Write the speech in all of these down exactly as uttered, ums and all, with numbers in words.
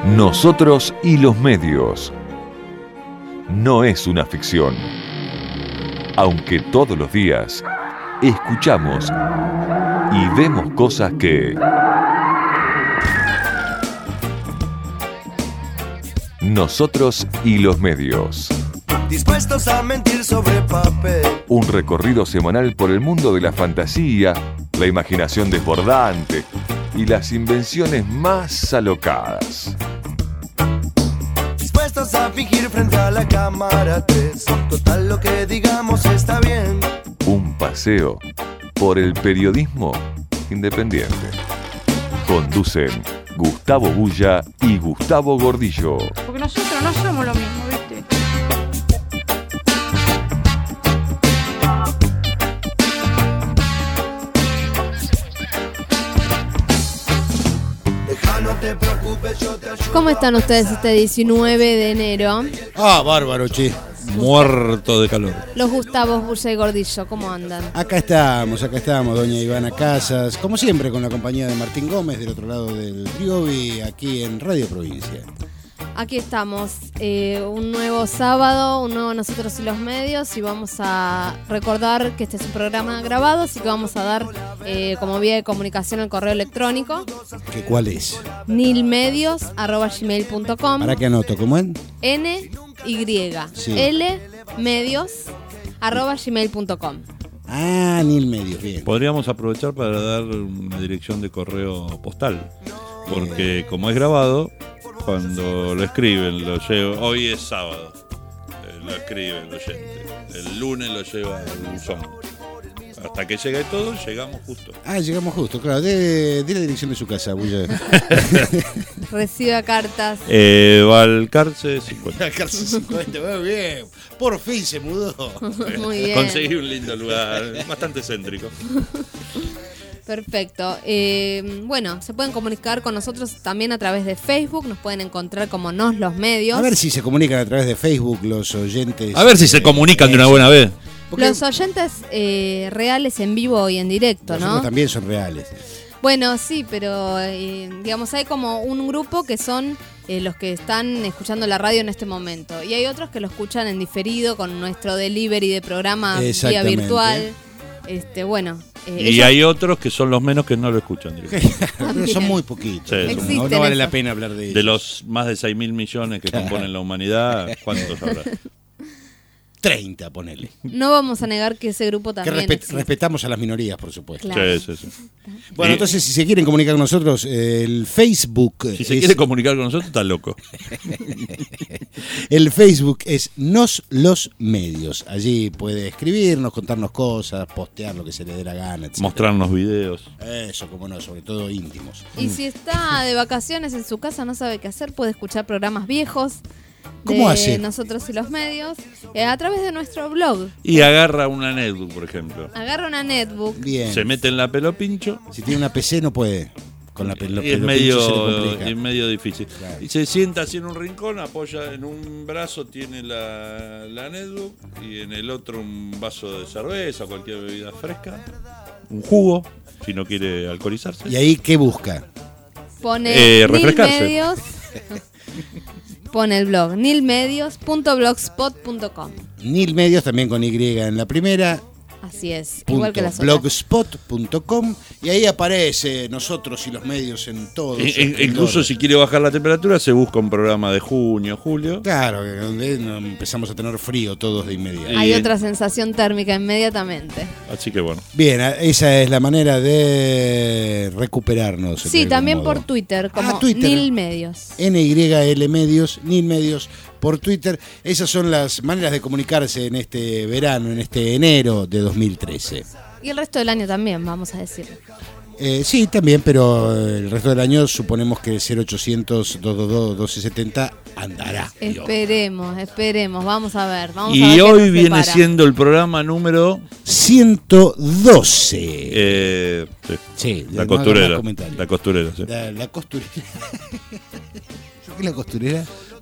Nosotros y los medios. No es una ficción. Aunque todos los días escuchamos y vemos cosas que Nosotros y los medios. Dispuestos a mentir sobre papel. Un recorrido semanal por el mundo de la fantasía, la imaginación desbordante y las invenciones más alocadas. Dispuestos a fingir frente a la cámara tres. Total, lo que digamos está bien. Un paseo por el periodismo independiente. Conducen Gustavo Bulla y Gustavo Gordillo. Porque nosotros no somos lo mismo, ¿viste? No te preocupes, yo te ayudo. ¿Cómo están ustedes este diecinueve de enero? Ah, bárbaro, che. Muerto de calor. Los Gustavos Bulla y Gordillo, ¿cómo andan? Acá estamos, acá estamos, doña Ivana Casas, como siempre con la compañía de Martín Gómez del otro lado del Riobi, aquí en Radio Provincia. Aquí estamos, eh, un nuevo sábado, un nuevo Nosotros y los Medios, y vamos a recordar que este es un programa grabado, así que vamos a dar eh, como vía de comunicación el correo electrónico. ¿Qué cuál es? nilmedios arroba gmail punto com. ¿Para qué anoto? ¿Cómo es? N Y Sí. L medios arroba gmail punto com. Ah, Nil Medios, bien. Podríamos aprovechar para dar una dirección de correo postal, porque como es grabado, cuando lo escriben, lo llevo. Hoy es sábado, eh, lo escribe el oyente. El lunes lo lleva al buzón. Hasta que llegue todo, llegamos justo. Ah, llegamos justo, claro. De, de la dirección de su casa, Bulla. Recibe cartas. Eh, Valcarce cincuenta. Cárcel cincuenta, muy bien. Por fin se mudó. Muy bien. Conseguí un lindo lugar, bastante céntrico. Perfecto. Eh, bueno, se pueden comunicar con nosotros también a través de Facebook. Nos pueden encontrar como Nos los Medios. A ver si se comunican a través de Facebook los oyentes. A ver si se comunican de una buena vez. Porque Los oyentes eh, reales en vivo y en directo, los ¿no? otros también son reales. Bueno, sí, pero eh, digamos, hay como un grupo que son eh, los que están escuchando la radio en este momento. Y hay otros que lo escuchan en diferido con nuestro delivery de programa vía Exactamente. virtual. Este, bueno. eh, Y ellos- hay otros que son los menos que no lo escuchan directamente. Pero son muy poquitos. Sí, son- Existen no, no vale esos. la pena hablar de ellos. De los más de seis mil millones que componen la humanidad, ¿cuántos habrá? treinta, ponele. No vamos a negar que ese grupo Que también respet- existe. respetamos a las minorías, por supuesto. Claro. Sí, sí, sí. Bueno, Y- entonces si se quieren comunicar con nosotros, eh, el Facebook Si se es, quiere comunicar con nosotros, está loco. el Facebook es Nos los Medios. Allí puede escribirnos, contarnos cosas, postear lo que se le dé la gana, etcétera. Mostrarnos videos. Eso, como no, sobre todo íntimos. Y si está de vacaciones en su casa, no sabe qué hacer, puede escuchar programas viejos de ¿Cómo hace? Nosotros y los Medios eh, a través de nuestro blog. Y agarra una netbook, por ejemplo. Agarra una netbook. Bien. Se mete en la pelo pincho. Si tiene una P C no puede. Con la pelo, Y es pelo medio, pincho se le complica. es medio difícil. Claro. Y se sienta así en un rincón, apoya en un brazo, tiene la, la netbook y en el otro un vaso de cerveza, cualquier bebida fresca, un jugo, si no quiere alcoholizarse. ¿Y ahí qué busca? Pone Eh, refrescarse. Nilmedios. Pone el blog nilmedios punto blogspot punto com. Nil Medios también con Y en la primera. Así es, igual que Punto las otras. blogspot punto com y ahí aparece Nosotros y los Medios en todo su In- in- esplendor. incluso si quiere bajar la temperatura, se busca un programa de junio, julio. Claro, que donde no empezamos a tener frío todos de inmediato. Hay Y- otra sensación térmica inmediatamente. Así que bueno. Bien, esa es la manera de recuperarnos. de Sí, algún también modo. por Twitter, como Ah, Twitter. Nilmedios. N Y L Medios, Nil Medios por Twitter. Esas son las maneras de comunicarse en este verano, en este enero de dos mil trece. Y el resto del año también, vamos a decir. Eh, sí, también, pero el resto del año suponemos que el cero ochocientos, dos dos dos, doce setenta andará. Esperemos, esperemos, vamos a ver. Vamos a ver Y qué hoy nos viene depara. siendo el programa número... ciento doce. Eh, sí, Sí, no la hagas costurera. más comentarios. La costurera, sí. La, la costurera. ¿Yo qué es la costurera?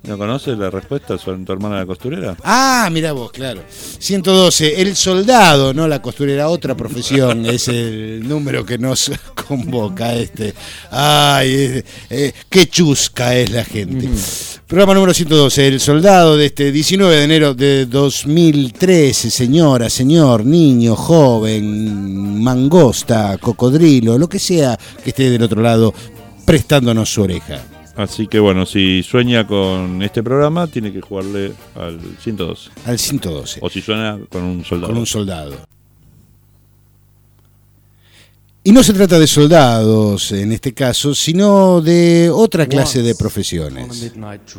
¿No conoces la respuesta? ¿Son tu hermana la costurera? Ah, mirá vos, claro. ciento doce, el soldado, no la costurera, otra profesión, es el número que nos convoca este. Ay, eh, eh, qué chusca es la gente. Mm. Programa número ciento doce, el soldado de este diecinueve de enero de dos mil trece, señora, señor, niño, joven, mangosta, cocodrilo, lo que sea que esté del otro lado prestándonos su oreja. Así que bueno, si sueña con este programa, tiene que jugarle al ciento doce. Al ciento doce. O si suena con un soldado. Con un soldado. Y no se trata de soldados en este caso, sino de otra clase de profesiones.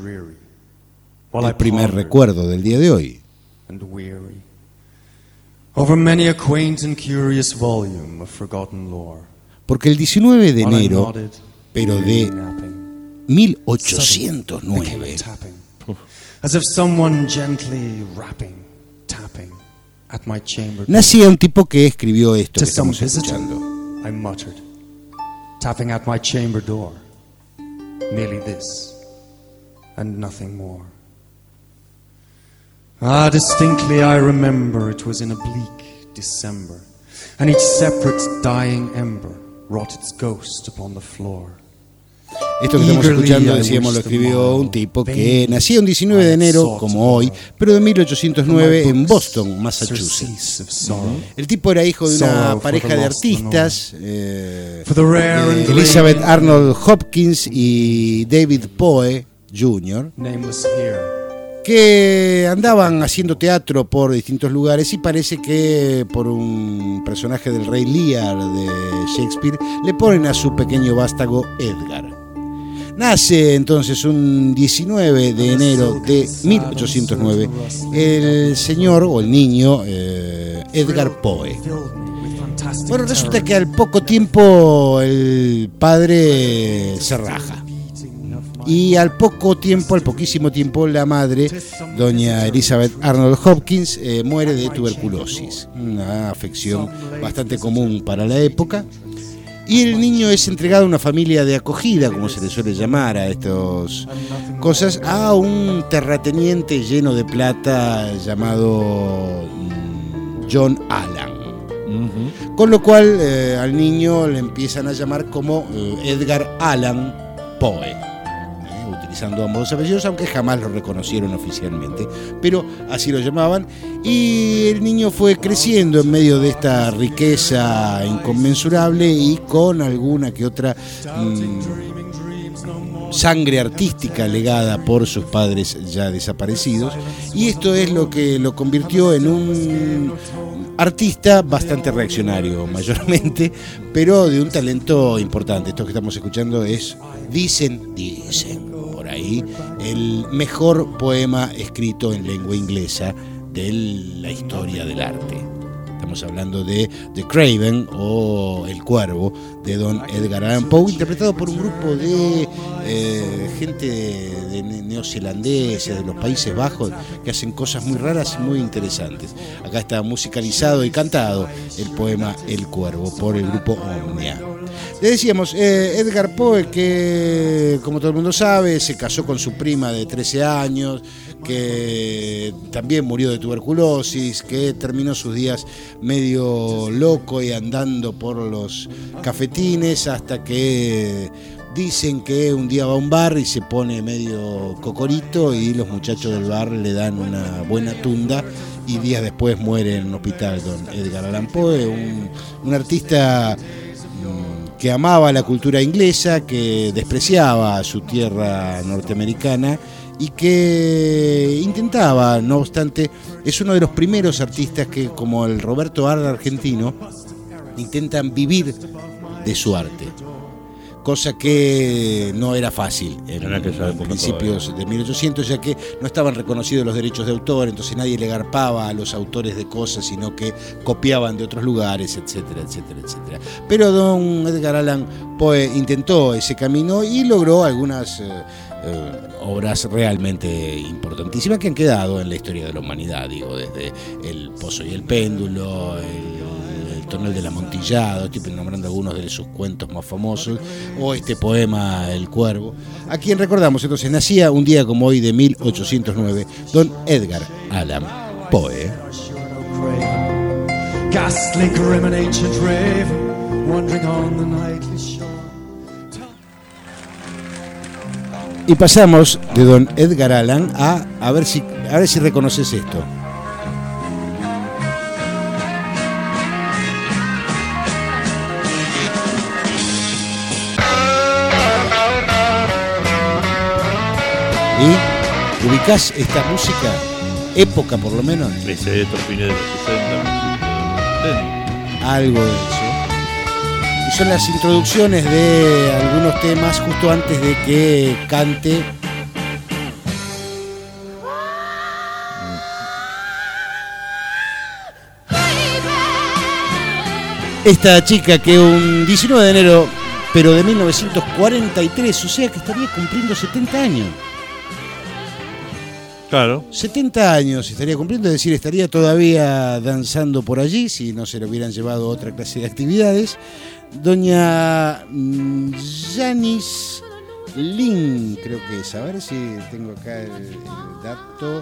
El primer recuerdo del día de hoy. Porque el diecinueve de enero, pero de mil ochocientos nueve. Nacía un tipo que escribió esto que estamos escuchando. I muttered, tapping at my chamber door. Merely this, and nothing more. Ah, distinctly I remember it was in a bleak December, and each separate dying ember wrought its ghost upon the floor. Esto que estamos escuchando, decíamos, lo escribió un tipo que nació un diecinueve de enero, como hoy, pero de mil ochocientos nueve en Boston, Massachusetts. El tipo era hijo de una pareja de artistas, eh, eh, Elizabeth Arnold Hopkins y David Poe junior, que andaban haciendo teatro por distintos lugares, y parece que por un personaje del Rey Lear de Shakespeare le ponen a su pequeño vástago Edgar. Nace entonces un diecinueve de enero de mil ochocientos nueve el señor o el niño eh, Edgar Poe. Bueno, resulta que al poco tiempo el padre se raja. Y al poco tiempo, al poquísimo tiempo, la madre, doña Elizabeth Arnold Hopkins, eh, muere de tuberculosis, una afección bastante común para la época. Y el niño es entregado a una familia de acogida, como se le suele llamar a estas cosas, a un terrateniente lleno de plata llamado John Allan. Uh-huh. Con lo cual eh, al niño le empiezan a llamar como eh, Edgar Allan Poe, eh, utilizando ambos los apellidos, aunque jamás lo reconocieron oficialmente, pero así lo llamaban. Y el niño fue creciendo en medio de esta riqueza inconmensurable y con alguna que otra mmm, sangre artística legada por sus padres ya desaparecidos, y esto es lo que lo convirtió en un artista bastante reaccionario mayormente, pero de un talento importante. Esto que estamos escuchando es, dicen, dicen por ahí, el mejor poema escrito en lengua inglesa de la historia del arte. Estamos hablando de The Craven o El Cuervo de don Edgar Allan Poe, interpretado por un grupo de eh, gente de, de neozelandeses, de los Países Bajos, que hacen cosas muy raras y muy interesantes. Acá está musicalizado y cantado el poema El Cuervo por el grupo Omnia. Le decíamos, eh, Edgar Poe, que como todo el mundo sabe, se casó con su prima de trece años, que también murió de tuberculosis, que terminó sus días medio loco y andando por los cafetines, hasta que dicen que un día va a un bar y se pone medio cocorito y los muchachos del bar le dan una buena tunda, y días después muere en un hospital don Edgar Allan Poe, un, un artista que amaba la cultura inglesa, que despreciaba a su tierra norteamericana y que intentaba, no obstante, es uno de los primeros artistas que, como el Roberto Art argentino, intentan vivir de su arte. Cosa que no era fácil en, en principios todavía de mil ochocientos, ya que no estaban reconocidos los derechos de autor, entonces nadie le garpaba a los autores de cosas, sino que copiaban de otros lugares, etcétera, etcétera, etcétera. Pero don Edgar Allan Poe intentó ese camino y logró algunas eh, eh, obras realmente importantísimas que han quedado en la historia de la humanidad, digo, desde El Pozo y el Péndulo, el Tonel del Amontillado, estoy nombrando algunos de sus cuentos más famosos, o este poema El Cuervo, a quien recordamos. Entonces nacía un día como hoy de mil ochocientos nueve, don Edgar Allan Poe. Ghastly, grim and ancient raven, wandering on the nightly shore. Y pasamos de don Edgar Allan a a ver si a ver si reconoces esto. ¿Y ubicás esta música? Época por lo menos. Ese esto fines de los sesenta. Algo de eso. Y son las introducciones de algunos temas justo antes de que cante esta chica que un diecinueve de enero, pero de mil novecientos cuarenta y tres, o sea que estaría cumpliendo setenta años. Claro. setenta años estaría cumpliendo, es decir, estaría todavía danzando por allí si no se le hubieran llevado a otra clase de actividades. Doña Janis Lin, creo que es, a ver si tengo acá el, el dato.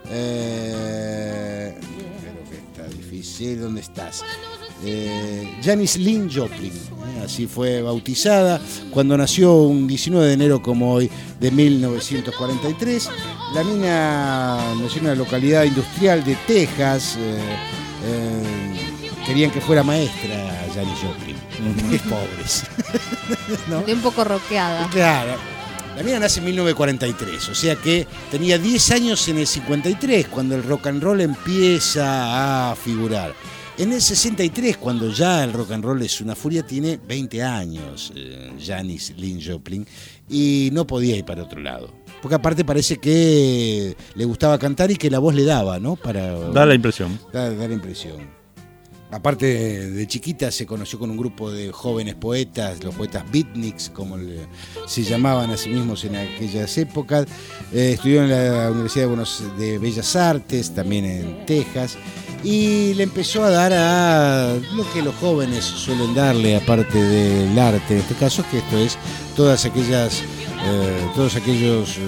Eh, creo que está difícil. ¿Dónde estás? Eh, Janis Lyn Joplin, eh, así fue bautizada cuando nació un diecinueve de enero como hoy de mil novecientos cuarenta y tres. La mina nació en una localidad industrial de Texas. eh, eh, querían que fuera maestra Janis Joplin. Qué pobres. ¿No? Un poco rockeada. Claro. La mina nace en mil novecientos cuarenta y tres, o sea que tenía diez años en el cincuenta y tres cuando el rock and roll empieza a figurar. En el sesenta y tres, cuando ya el rock and roll es una furia, tiene veinte años eh, Janis Lyn Joplin, y no podía ir para otro lado. Porque aparte parece que le gustaba cantar y que la voz le daba, ¿no? Para, Da la impresión. Da, da la impresión. Aparte, de chiquita se conoció con un grupo de jóvenes poetas, los poetas beatniks, como le, se llamaban a sí mismos en aquellas épocas. Eh, estudió en la Universidad de, Buenos, de Bellas Artes, también en Texas, y le empezó a dar a lo que los jóvenes suelen darle, aparte del arte, en este caso, que esto es todas aquellas, eh, todos aquellos eh,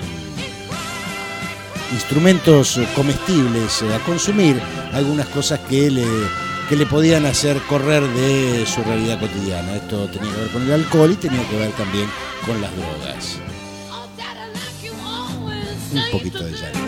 instrumentos comestibles a consumir, algunas cosas que le, que le podían hacer correr de su realidad cotidiana. Esto tenía que ver con el alcohol y tenía que ver también con las drogas. Un poquito de Janis.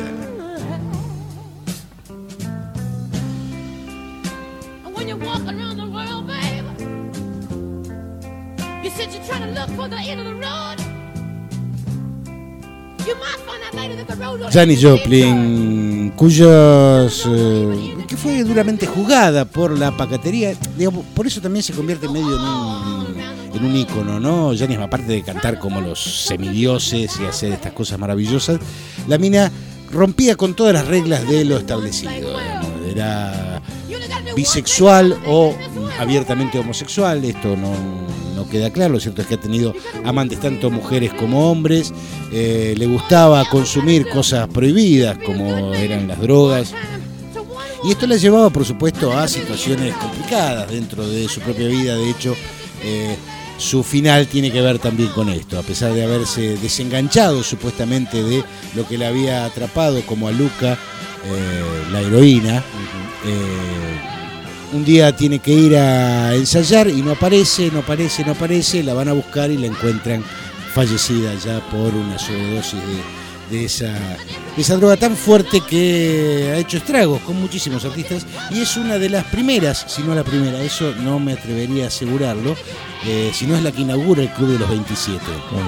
Janis Joplin, cuyos eh, que fue duramente juzgada por la pacatería, digamos, por eso también se convierte medio en un, en un ícono, ¿no? Janis, aparte de cantar como los semidioses y hacer estas cosas maravillosas, la mina rompía con todas las reglas de lo establecido, ¿no? Era bisexual o abiertamente homosexual, esto no, no queda claro. Lo cierto es que ha tenido amantes tanto mujeres como hombres. Eh, le gustaba consumir cosas prohibidas como eran las drogas, y esto la llevaba por supuesto a situaciones complicadas dentro de su propia vida. De hecho, eh, su final tiene que ver también con esto, a pesar de haberse desenganchado supuestamente de lo que le había atrapado como a Luca, eh, la heroína. eh, Un día tiene que ir a ensayar y no aparece, no aparece, no aparece. La van a buscar y la encuentran fallecida ya por una sobredosis de, de, esa, de esa droga tan fuerte que ha hecho estragos con muchísimos artistas. Y es una de las primeras, si no la primera, eso no me atrevería a asegurarlo, eh, si no es la que inaugura el Club de los veintisiete. Bueno,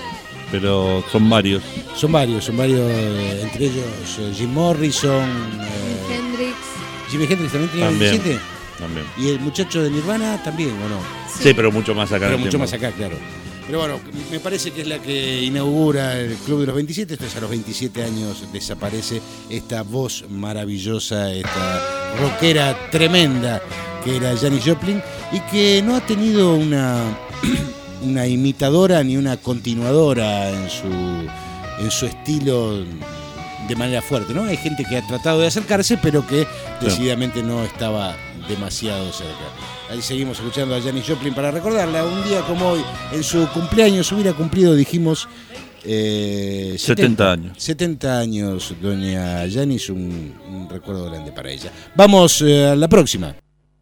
pero son varios. Son varios, son varios, eh, entre ellos eh, Jim Morrison, eh, Hendrix. Jimi Hendrix también tenía También. veintisiete. También. Y el muchacho de Nirvana también, ¿o no? Sí, pero mucho más acá. Pero en el mucho tiempo. más acá, claro. Pero bueno, me parece que es la que inaugura el Club de los veintisiete. Esto es a los veintisiete años desaparece esta voz maravillosa, esta rockera tremenda que era Janis Joplin, y que no ha tenido una, una imitadora ni una continuadora en su, en su estilo de manera fuerte, ¿no? Hay gente que ha tratado de acercarse, pero que decididamente no estaba demasiado cerca. Ahí seguimos escuchando a Janis Joplin para recordarla. Un día como hoy, en su cumpleaños, hubiera cumplido, dijimos, eh, setenta años. setenta años, doña Janis, un, un recuerdo grande para ella. Vamos eh, a la próxima.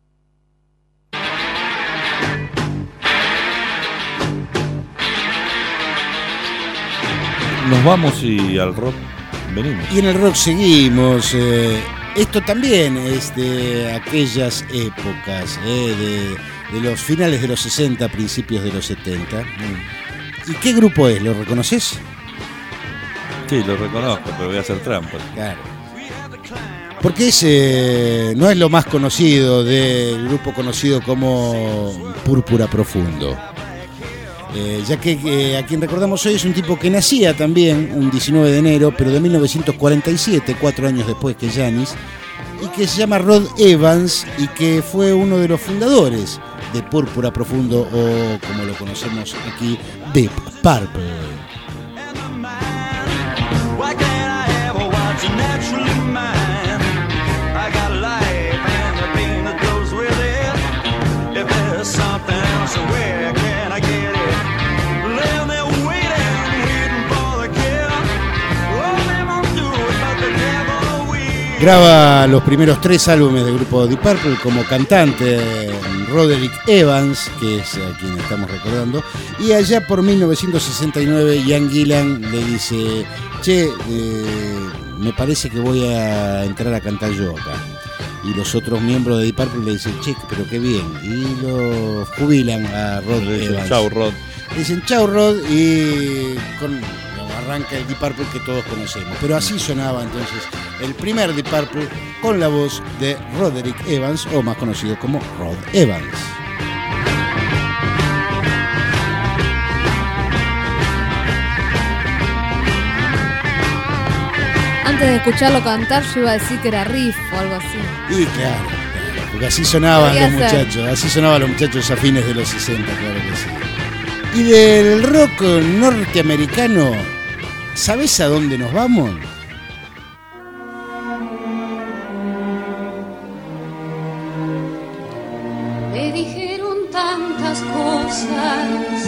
Nos vamos y al rock venimos. Y en el rock seguimos. Eh, esto también es de aquellas épocas, eh, de, de los finales de los sesenta, principios de los setenta. ¿Y qué grupo es? ¿Lo reconoces? Sí, lo reconozco, pero voy a hacer trampa. Claro. Porque es, eh, no es lo más conocido del grupo conocido como Púrpura Profundo. Eh, ya que eh, a quien recordamos hoy es un tipo que nacía también un diecinueve de enero, pero de mil novecientos cuarenta y siete, cuatro años después que Janis, y que se llama Rod Evans y que fue uno de los fundadores de Púrpura Profundo, o como lo conocemos aquí, Deep Purple. Graba los primeros tres álbumes del grupo Deep Purple como cantante Roderick Evans, que es a quien estamos recordando, y allá por mil novecientos sesenta y nueve Ian Gillan le dice: che, eh, me parece que voy a entrar a cantar yo acá. Y los otros miembros de Deep Purple le dicen: che, pero qué bien, y lo jubilan a Rod Le dicen, Evans. chau, Rod. Le dicen chau, Rod, y con arranca el Deep Purple que todos conocemos. Pero así sonaba entonces el primer Deep Purple, con la voz de Roderick Evans, o más conocido como Rod Evans. Antes de escucharlo cantar, yo iba a decir que era riff o algo así. Y claro, claro, porque así sonaban Podría los ser. muchachos, así sonaban los muchachos a fines de los sesenta, claro que sí. Y del rock norteamericano, ¿sabés a dónde nos vamos? Me dijeron tantas cosas,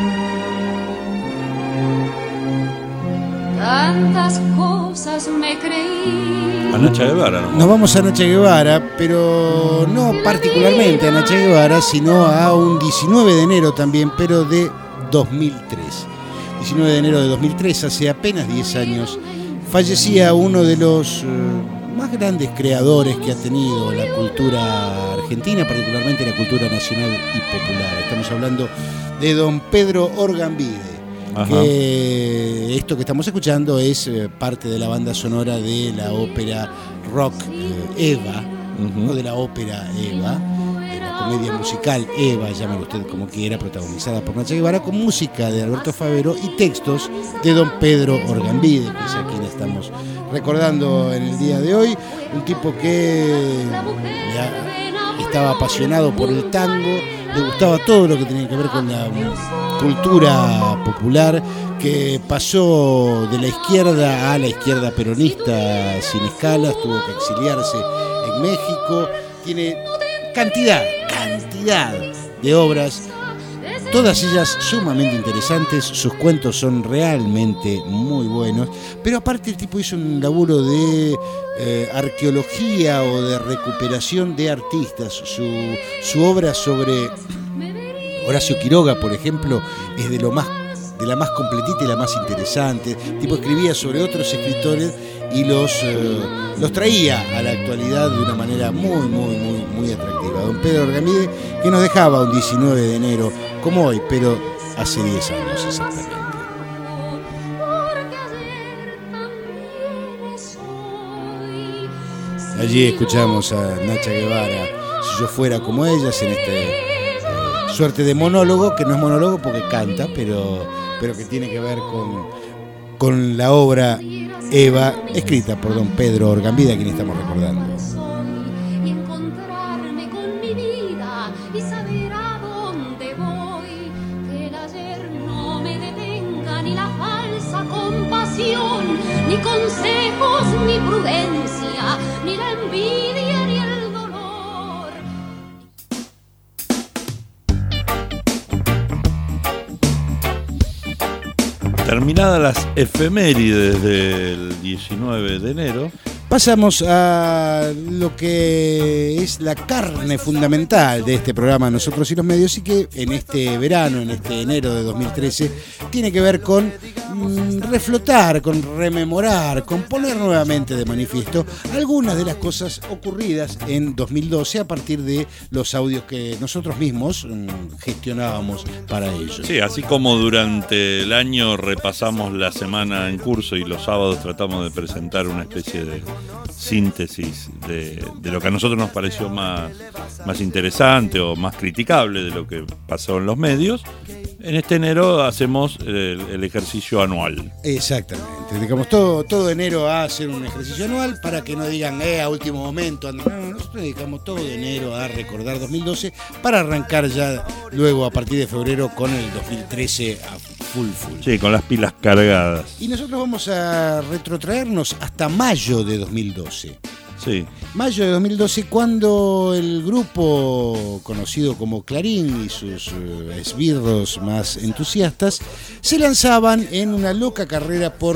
tantas cosas me creí. A Nacha Guevara, ¿no? Nos vamos a Nacha Guevara, pero no particularmente a Nacha Guevara, sino a un diecinueve de enero también, pero de dos mil tres. diecinueve de enero de dos mil tres, hace apenas diez años, fallecía uno de los eh, más grandes creadores que ha tenido la cultura argentina, particularmente la cultura nacional y popular. Estamos hablando de don Pedro Orgambide. Ajá. Que esto que estamos escuchando es eh, parte de la banda sonora de la ópera rock eh, Eva, Uh-huh. o de la ópera Eva, de la comedia musical Eva, llámelo usted como quiera, protagonizada por Nacha Guevara, con música de Alberto Favero y textos de don Pedro Orgambide, que es a quien estamos recordando en el día de hoy. Un tipo que ya estaba apasionado por el tango, le gustaba todo lo que tenía que ver con la cultura popular, que pasó de la izquierda a la izquierda peronista sin escalas, tuvo que exiliarse en México, tiene cantidad, cantidad de obras, todas ellas sumamente interesantes, sus cuentos son realmente muy buenos, pero aparte el tipo hizo un laburo de eh, arqueología o de recuperación de artistas. Su, su obra sobre Horacio Quiroga, por ejemplo, es de lo más de la más completita y la más interesante. El tipo escribía sobre otros escritores y los, eh, los traía a la actualidad de una manera muy, muy, muy, muy atractiva. Don Pedro Orgambide, que nos dejaba un diecinueve de enero, como hoy, pero hace diez años exactamente. Allí escuchamos a Nacha Guevara, Si yo fuera como ellas, en este eh, suerte de monólogo, que no es monólogo porque canta, pero, pero que tiene que ver con, con la obra Eva, escrita por don Pedro Orgambide, a quien estamos recordando. Y encontrarme con mi vida y saber a dónde voy. Que el ayer no me detenga ni la falsa compasión, ni consejos, ni prudencia, ni la envidia, ni el dolor. Terminadas las efemérides del diecinueve de enero, pasamos a lo que es la carne fundamental de este programa Nosotros y los Medios, y que en este verano, en este enero de dos mil trece, tiene que ver con mm, reflotar, con rememorar, con poner nuevamente de manifiesto algunas de las cosas ocurridas en dos mil doce a partir de los audios que nosotros mismos mm, gestionábamos para ello. Sí, así como durante el año repasamos la semana en curso y los sábados tratamos de presentar una especie de síntesis de, de lo que a nosotros nos pareció más, más interesante o más criticable de lo que pasó en los medios. En este enero hacemos el, el ejercicio anual. Exactamente, dedicamos todo, todo enero a hacer un ejercicio anual para que no digan, eh, a último momento. No, no, nosotros dedicamos todo enero a recordar dos mil doce para arrancar ya luego a partir de febrero con el dos mil trece a full full. Sí, con las pilas cargadas. Y nosotros vamos a retrotraernos hasta mayo de dos mil doce. Sí. Mayo de dos mil doce, cuando el grupo conocido como Clarín y sus uh, esbirros más entusiastas se lanzaban en una loca carrera por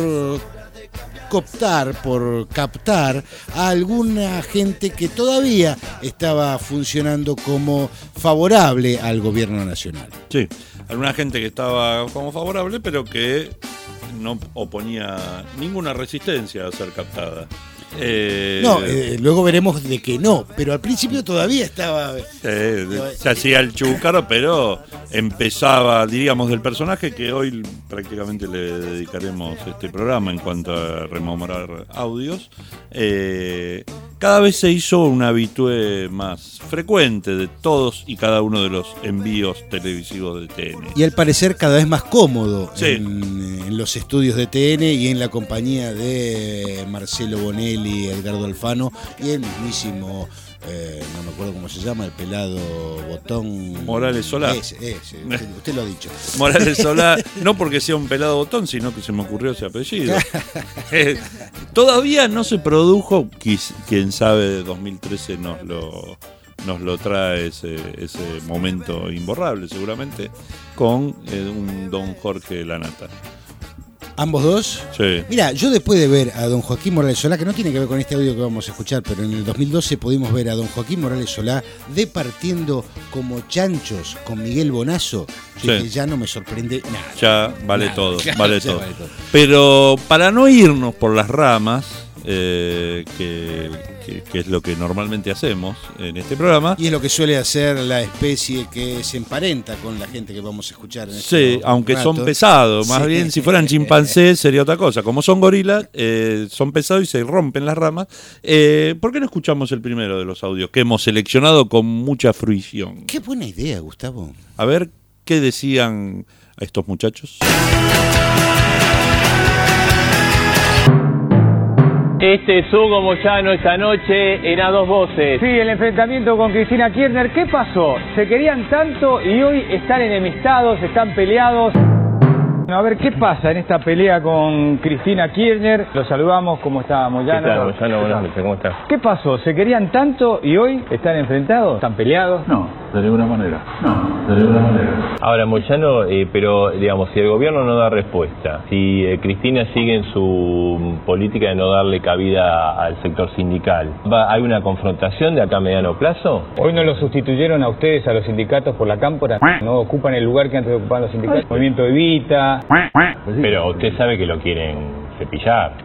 cooptar, por captar a alguna gente que todavía estaba funcionando como favorable al gobierno nacional. Sí, alguna gente que estaba como favorable, pero que no oponía ninguna resistencia a ser captada. Eh, no, eh, luego veremos de que no, pero al principio todavía estaba... Eh, se hacía el chúcaro, pero empezaba, diríamos, del personaje que hoy prácticamente le dedicaremos este programa en cuanto a rememorar audios. Eh, cada vez se hizo un habitué más frecuente de todos y cada uno de los envíos televisivos de T N. Y al parecer cada vez más cómodo sí. en, en los estudios de T N y en la compañía de Marcelo Bonelli, Edgardo Alfano y el mismísimo, eh, no me acuerdo cómo se llama, el pelado Botón. Morales Solá. Ese, ese, usted, usted lo ha dicho. Morales Solá, no porque sea un pelado Botón, sino que se me ocurrió ese apellido. eh, todavía no se produjo, quién sabe, de dos mil trece nos lo... nos lo trae ese, ese momento imborrable seguramente, con eh, un don Jorge Lanata. ¿Ambos dos? Sí. Mira, yo después de ver a don Joaquín Morales Solá, que no tiene que ver con este audio que vamos a escuchar, pero en el dos mil doce pudimos ver a don Joaquín Morales Solá departiendo como chanchos con Miguel Bonazo, que sí. ya no me sorprende nada. Ya vale nada. todo, Ya, vale, ya todo. vale todo. Pero para no irnos por las ramas, eh, que, que, que es lo que normalmente hacemos en este programa. Y es lo que suele hacer la especie que se emparenta con la gente que vamos a escuchar en este Sí, aunque rato. son pesados, más Sí. bien si fueran chimpancés sería otra cosa. Como son gorilas, eh, son pesados y se rompen las ramas. Eh, ¿Por qué no escuchamos el primero de los audios que hemos seleccionado con mucha fruición? Qué buena idea, Gustavo. A ver qué decían a estos muchachos. Este es Hugo Moyano esta noche en A Dos Voces. Sí, el enfrentamiento con Cristina Kirchner. ¿Qué pasó? Se querían tanto y hoy están enemistados, están peleados. A ver, ¿qué pasa en esta pelea con Cristina Kirchner? Los saludamos, ¿cómo está Moyano? ¿Qué tal, Moyano? Buenas noches, ¿cómo está? ¿Qué pasó? ¿Se querían tanto y hoy están enfrentados? ¿Están peleados? No, de ninguna manera. No, de ninguna manera. Ahora, Moyano, eh, pero digamos, si el gobierno no da respuesta, si eh, Cristina sigue en su política de no darle cabida al sector sindical, ¿va, ¿hay una confrontación de acá a mediano plazo? Hoy no lo sustituyeron a ustedes, a los sindicatos, por la cámpora. No ocupan el lugar que antes ocupaban los sindicatos. Movimiento Evita. Pero usted sabe que lo quieren cepillar.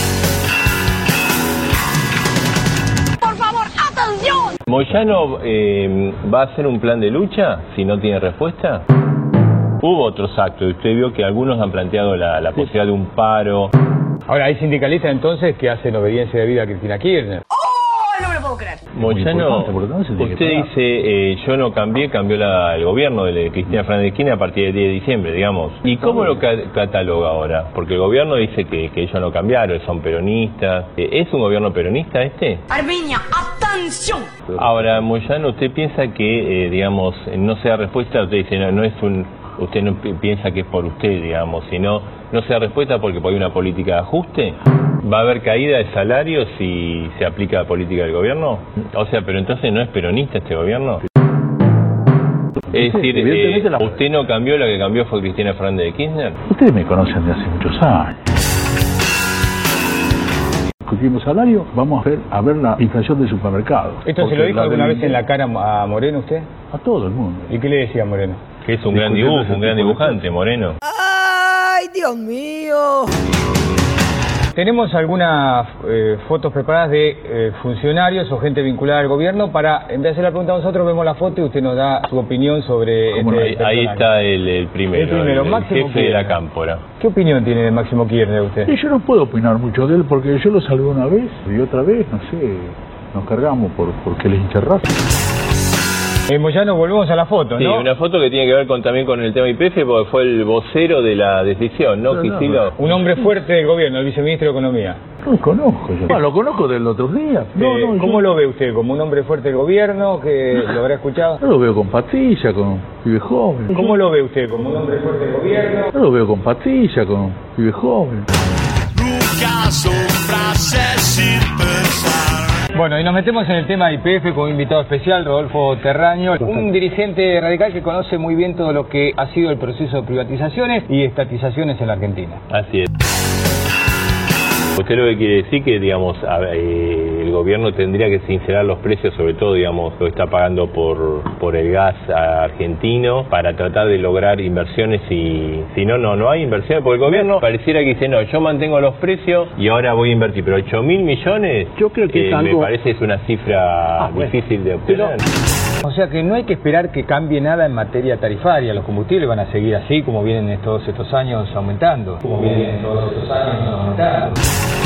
Por favor, atención. ¿Moyano eh, va a hacer un plan de lucha si no tiene respuesta? Hubo otros actos, usted vio que algunos han planteado la, la posibilidad de un paro. Ahora, hay sindicalistas entonces que hacen obediencia de vida a Cristina Kirchner. No me lo puedo creer. Moyano, usted dice, eh, yo no cambié, cambió la, el gobierno de Cristina Fernández de Kirchner a partir del diez de diciembre, digamos. ¿Y cómo lo ca- cataloga ahora? Porque el gobierno dice que, que ellos no cambiaron, son peronistas. Eh, ¿Es un gobierno peronista este? Armiña, atención. Ahora, Moyano, ¿usted piensa que, eh, digamos, no se da respuesta? Usted dice, no, no es un... Usted no pi- piensa que es por usted, digamos, sino no se da respuesta porque hay una política de ajuste. ¿Va a haber caída de salarios si se aplica la política del gobierno? O sea, pero entonces no es peronista este gobierno. Es decir, Evidentemente eh, la- usted no cambió, la que cambió fue Cristina Fernández de Kirchner. Ustedes me conocen de hace muchos años. Discutimos salario, vamos a ver, a ver la inflación del supermercado. ¿Esto se Porque lo dijo la alguna del- vez en la cara a Moreno usted? A todo el mundo. ¿Y qué le decía Moreno? Que es un gran Discutiendo dibujo, ese un gran tipo de dibujante, Moreno. ¡Ay, Dios mío! Tenemos algunas eh, fotos preparadas de eh, funcionarios o gente vinculada al gobierno para, en vez de hacer la pregunta a nosotros, vemos la foto y usted nos da su opinión sobre este Ahí, ahí personaje. está el, el primero, El primero, el Máximo jefe de la Kirchner. cámpora. ¿Qué opinión tiene de Máximo Kirchner usted? Y yo no puedo opinar mucho de él porque yo lo salvé una vez y otra vez, no sé, nos cargamos por porque les hincha raza. Eh, Moyano, volvemos a la foto, Sí, ¿no? una foto que tiene que ver con también con el tema Y P F porque fue el vocero de la decisión, ¿no, No, no, Quisilo? Un hombre fuerte del gobierno, el viceministro de Economía. No lo conozco yo. Ah, lo conozco del otro día. No, Eh, no, ¿Cómo yo, lo ve usted? ¿Como un hombre fuerte del gobierno que lo habrá escuchado? yo lo veo con patilla, con pibe joven. ¿Cómo lo ve usted? ¿Como un hombre fuerte del gobierno? Yo lo veo con patilla, con pibe joven. Bueno, y nos metemos en el tema de Y P F con un invitado especial, Rodolfo Terraño, un dirigente radical que conoce muy bien todo lo que ha sido el proceso de privatizaciones y estatizaciones en la Argentina. Así es. Usted lo que quiere decir que, digamos, a ver, eh, el gobierno tendría que sincerar los precios, sobre todo, digamos, lo que está pagando por por el gas argentino para tratar de lograr inversiones y si no, no, no hay inversiones, porque el gobierno pareciera que dice, no, yo mantengo los precios y ahora voy a invertir, pero ocho mil millones, Yo creo que eh, es algo- me parece es una cifra Ah, bueno. difícil de obtener. O sea que no hay que esperar que cambie nada en materia tarifaria, los combustibles van a seguir así como vienen todos estos años aumentando, como vienen todos estos años aumentando.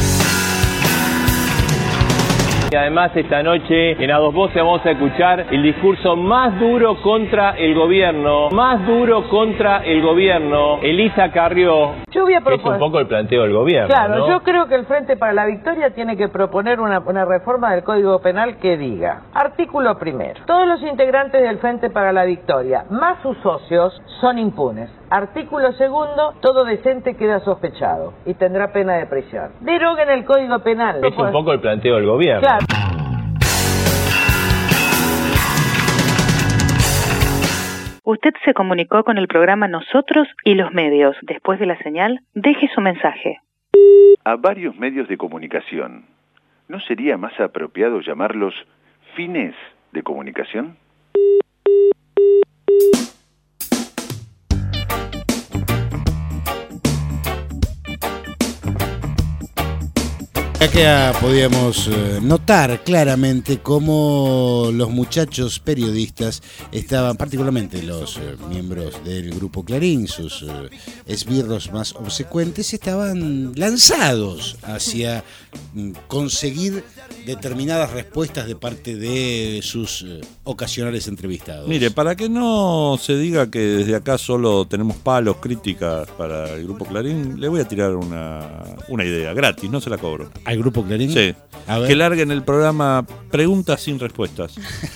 Y además esta noche en A Dos Voces vamos a escuchar el discurso más duro contra el gobierno, más duro contra el gobierno, Elisa Carrió. Yo voy a Es un proponer... poco el planteo del gobierno, Claro, ¿no? yo creo que el Frente para la Victoria tiene que proponer una, una reforma del Código Penal que diga, artículo primero, todos los integrantes del Frente para la Victoria, más sus socios, son impunes. Artículo segundo, todo decente queda sospechado y tendrá pena de prisión. Deroguen el Código Penal. Es un poco el planteo del gobierno. Claro. Usted se comunicó con el programa Nosotros y los Medios. Después de la señal, deje su mensaje. A varios medios de comunicación, ¿no sería más apropiado llamarlos fines de comunicación? Acá podíamos eh, notar claramente cómo los muchachos periodistas estaban, particularmente los eh, miembros del Grupo Clarín, sus eh, esbirros más obsecuentes, estaban lanzados hacia mm, conseguir determinadas respuestas de parte de sus eh, ocasionales entrevistados. Mire, para que no se diga que desde acá solo tenemos palos, críticas para el Grupo Clarín, le voy a tirar una, una idea, gratis, no se la cobro. ¿Al Grupo Clarín? Sí. A ver. Que larguen el programa Preguntas sin Respuestas.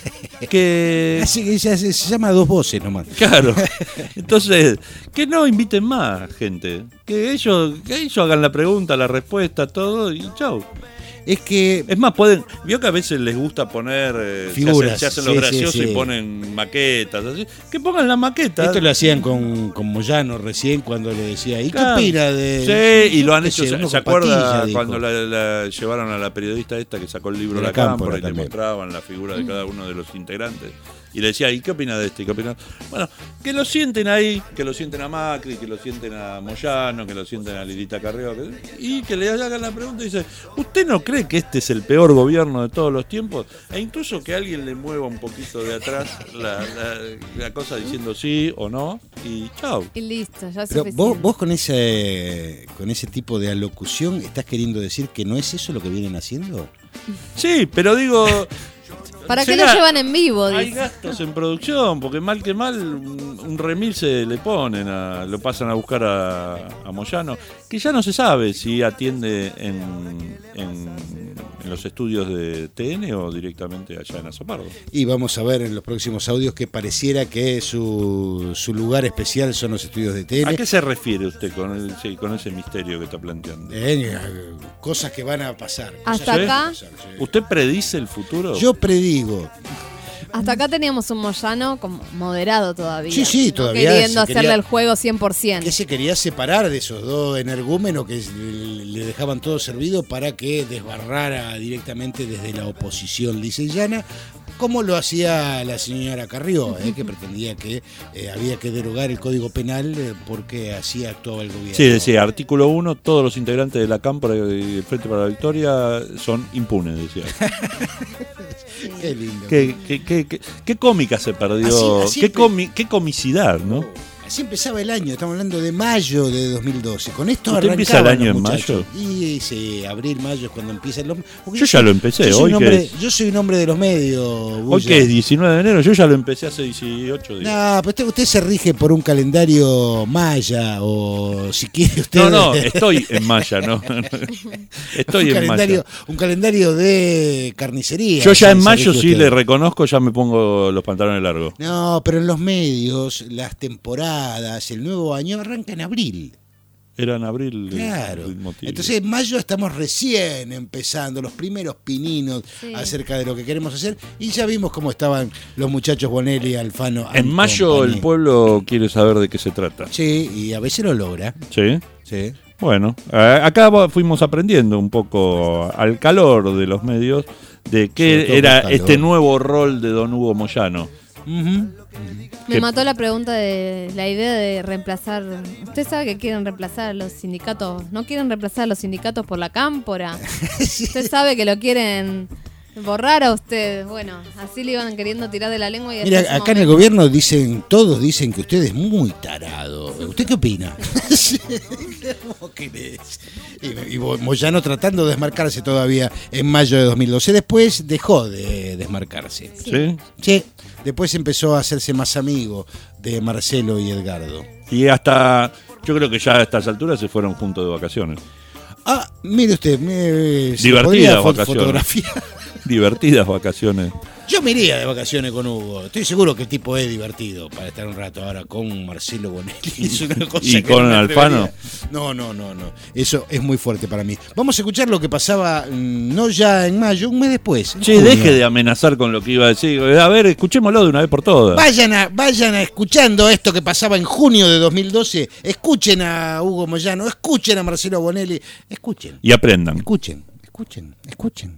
que Así que ya se, se llama Dos Voces nomás. Claro. Entonces, que no inviten más gente. Que ellos, que ellos hagan la pregunta, la respuesta, todo y chau. Es que... Es más, pueden... Vio que a veces les gusta poner... Eh, Figuras, Se hacen, se hacen sí, los graciosos sí, sí. y ponen maquetas, así. Que pongan la maqueta. Esto lo hacían con, con Moyano recién cuando le decía, ¿y Claro. qué opina de...? Sí, y lo han Qué hecho. sé, ¿Se, uno se con patilla, acuerda dijo. cuando la, la llevaron a la periodista esta que sacó el libro De La, la Cámpora Cámpora y le también. mostraban la figura de cada uno de los integrantes? Y le decía, ¿y qué opina de este? ¿Qué opina? Bueno, que lo sienten ahí, que lo sienten a Macri, que lo sienten a Moyano, que lo sienten a Lilita Carrió, que- y que le hagan la pregunta y dice, ¿usted no cree que este es el peor gobierno de todos los tiempos? E incluso que alguien le mueva un poquito de atrás la, la, la cosa diciendo sí o no, y chao. Y listo, ya es Pero suficiente. vos, vos con ese con ese tipo de alocución estás queriendo decir que no es eso lo que vienen haciendo. Sí, pero digo... ¿Para qué será- lo llevan en vivo? Hay Dice. gastos en producción, porque mal que mal un un remil se le ponen, a, lo pasan a buscar a, a Moyano, que ya no se sabe si atiende en, en, en los estudios de T N o directamente allá en Azopardo. Y vamos a ver en los próximos audios que pareciera que su, su lugar especial son los estudios de T N. ¿A qué se refiere usted con, el, sí, con ese misterio que está planteando? Eh, cosas que van a pasar. Hasta Cosas que van a acá. pasar, sí. ¿Usted predice el futuro? Yo predigo. Hasta acá teníamos un Moyano como moderado todavía. Sí, sí, no todavía. queriendo se hacerle quería- el juego cien por ciento. que se quería separar de esos dos energúmenos que le dejaban todo servido para que desbarrara directamente desde la oposición liseyana, como lo hacía la señora Carrió, eh, que pretendía que eh, había que derogar el Código Penal eh, porque así actuaba el gobierno. Sí, decía, artículo uno, todos los integrantes de la Cámpora y el Frente para la Victoria son impunes, decía. Qué lindo. Qué, qué, qué, qué, qué cómica se perdió, Así- así qué, empe- comi, qué comicidad, ¿no? Así empezaba el año, estamos hablando de mayo de dos mil doce. Con esto ¿Usted empieza el arrancaban año los en muchachos. mayo? Y sí, abril, mayo es cuando empiezan los... porque Yo ya lo empecé, yo soy hoy un que hombre, es- Yo soy un hombre de los medios. Hoy Bulla. que es diecinueve de enero, yo ya lo empecé hace dieciocho días. No, pero usted, usted se rige por un calendario maya o si quiere usted... No, no, estoy en maya, ¿no. Estoy un en calendario, maya. Un calendario de carnicería. Yo ya se- en se mayo rige sí usted. le reconozco, ya me pongo los pantalones largos. No, pero en los medios, las temporadas, el nuevo año arranca en abril. Era en abril. el- Claro. el motivo. Entonces en mayo estamos recién empezando, los primeros pininos Sí. acerca de lo que queremos hacer y ya vimos cómo estaban los muchachos Bonelli, Alfano. En and mayo company. el pueblo quiere saber de qué se trata. Sí, y a veces lo logra. ¿Sí? Sí. Bueno, eh, acá va- fuimos aprendiendo un poco al calor de los medios de Sobre qué todo era con calor. este nuevo rol de don Hugo Moyano. Ujú. Me que- mató la pregunta de la idea de reemplazar. ¿Usted sabe que quieren reemplazar a los sindicatos? ¿No quieren reemplazar a los sindicatos por la cámpora? ¿Usted sabe que lo quieren borrar a usted? Bueno, así le iban queriendo tirar de la lengua y hasta Mira, ese acá en el momento- gobierno dicen, todos dicen que usted es muy tarado. ¿Usted qué opina? ¿Cómo que es? Y, y Moyano tratando de desmarcarse todavía en mayo de dos mil doce. Después dejó de desmarcarse. ¿Sí? Sí. Después empezó a hacerse más amigo de Marcelo y Edgardo. Y hasta, yo creo que ya a estas alturas se fueron juntos de vacaciones. Ah, mire usted, me, ¿se Divertidas podría fo- vacaciones. fotografiar? Divertidas vacaciones. Yo me iría de vacaciones con Hugo. Estoy seguro que el tipo es divertido para estar un rato ahora con Marcelo Bonelli. Es una cosa ¿Y que con no me Alfano? atrevería. No, no, no, no. Eso es muy fuerte para mí. Vamos a escuchar lo que pasaba, mm, no ya en mayo, un mes después. en Che, junio. deje de amenazar con lo que iba a decir. A ver, escuchémoslo de una vez por todas. Vayan a, vayan a escuchando esto que pasaba en junio de dos mil doce. Escuchen a Hugo Moyano, escuchen a Marcelo Bonelli. Escuchen, Y aprendan. escuchen, escuchen, escuchen.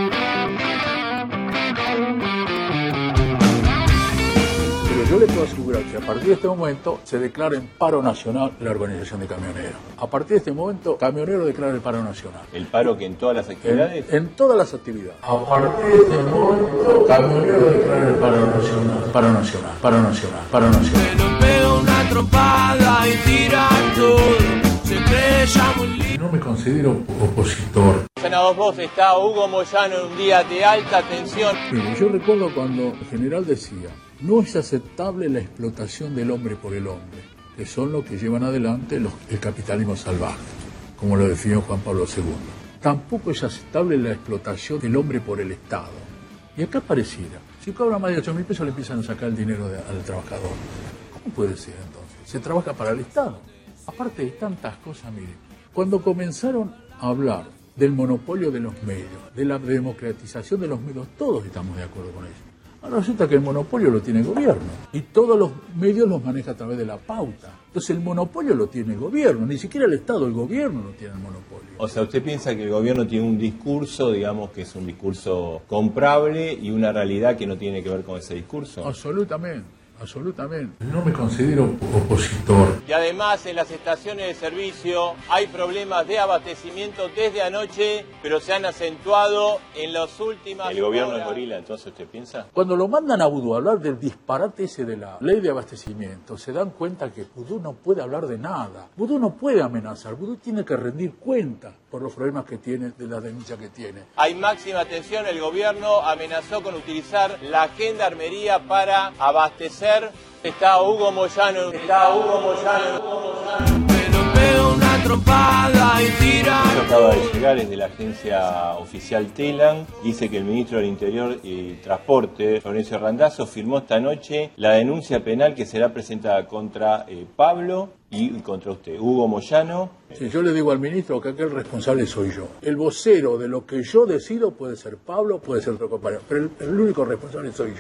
Pero yo le puedo asegurar que a partir de este momento se declara en paro nacional la organización de camioneros. A partir de este momento, camioneros declara el paro nacional. El paro que en todas las actividades. En, en todas las actividades. A partir de este momento, camioneros declara el paro nacional. Paro nacional, paro nacional, paro nacional. Nos pega una trompada y tira todo. Se cree ya muy lindo. No me considero opositor. Senador, vos está Hugo Moyano en un día de alta tensión. Mire, yo recuerdo cuando el general decía, no es aceptable la explotación del hombre por el hombre, que son los que llevan adelante los- el capitalismo salvaje, como lo definió Juan Pablo segundo. Tampoco es aceptable la explotación del hombre por el Estado. Y acá pareciera, si cobra más de ocho mil pesos le empiezan a sacar el dinero de- al trabajador. ¿Cómo puede ser entonces? Se trabaja para el Estado. Aparte de tantas cosas, mire, cuando comenzaron a hablar del monopolio de los medios, de la democratización de los medios, todos estamos de acuerdo con ello. Ahora resulta que el monopolio lo tiene el gobierno y todos los medios los maneja a través de la pauta. Entonces el monopolio lo tiene el gobierno, ni siquiera el Estado, el gobierno no tiene el monopolio. O sea, ¿usted piensa que el gobierno tiene un discurso, digamos, que es un discurso comprable y una realidad que no tiene que ver con ese discurso? Absolutamente, absolutamente. No me considero opositor. Y además en las estaciones de servicio hay problemas de abastecimiento desde anoche, pero se han acentuado en las últimas ¿El gobierno horas. es gorila, entonces usted piensa? Cuando lo mandan a Vudú a hablar del disparate ese de la ley de abastecimiento, se dan cuenta que Vudú no puede hablar de nada. Vudú no puede amenazar, Vudú tiene que rendir cuenta por los problemas que tiene, de la denuncia que tiene. Hay máxima tensión, el gobierno amenazó con utilizar la gendarmería para abastecer. Está Hugo Moyano, está Hugo Moyano, Hugo Moyano. Nos pega una trompada y tira Esto acaba de llegar, es de la agencia oficial Telam. Dice que el ministro del Interior y Transporte, Florencio Randazzo, firmó esta noche la denuncia penal que será presentada contra eh, Pablo y contra usted, Hugo Moyano. Si yo le digo al ministro que aquel responsable soy yo, el vocero de lo que yo decido puede ser Pablo, puede ser otro compañero, pero el, el único responsable soy yo.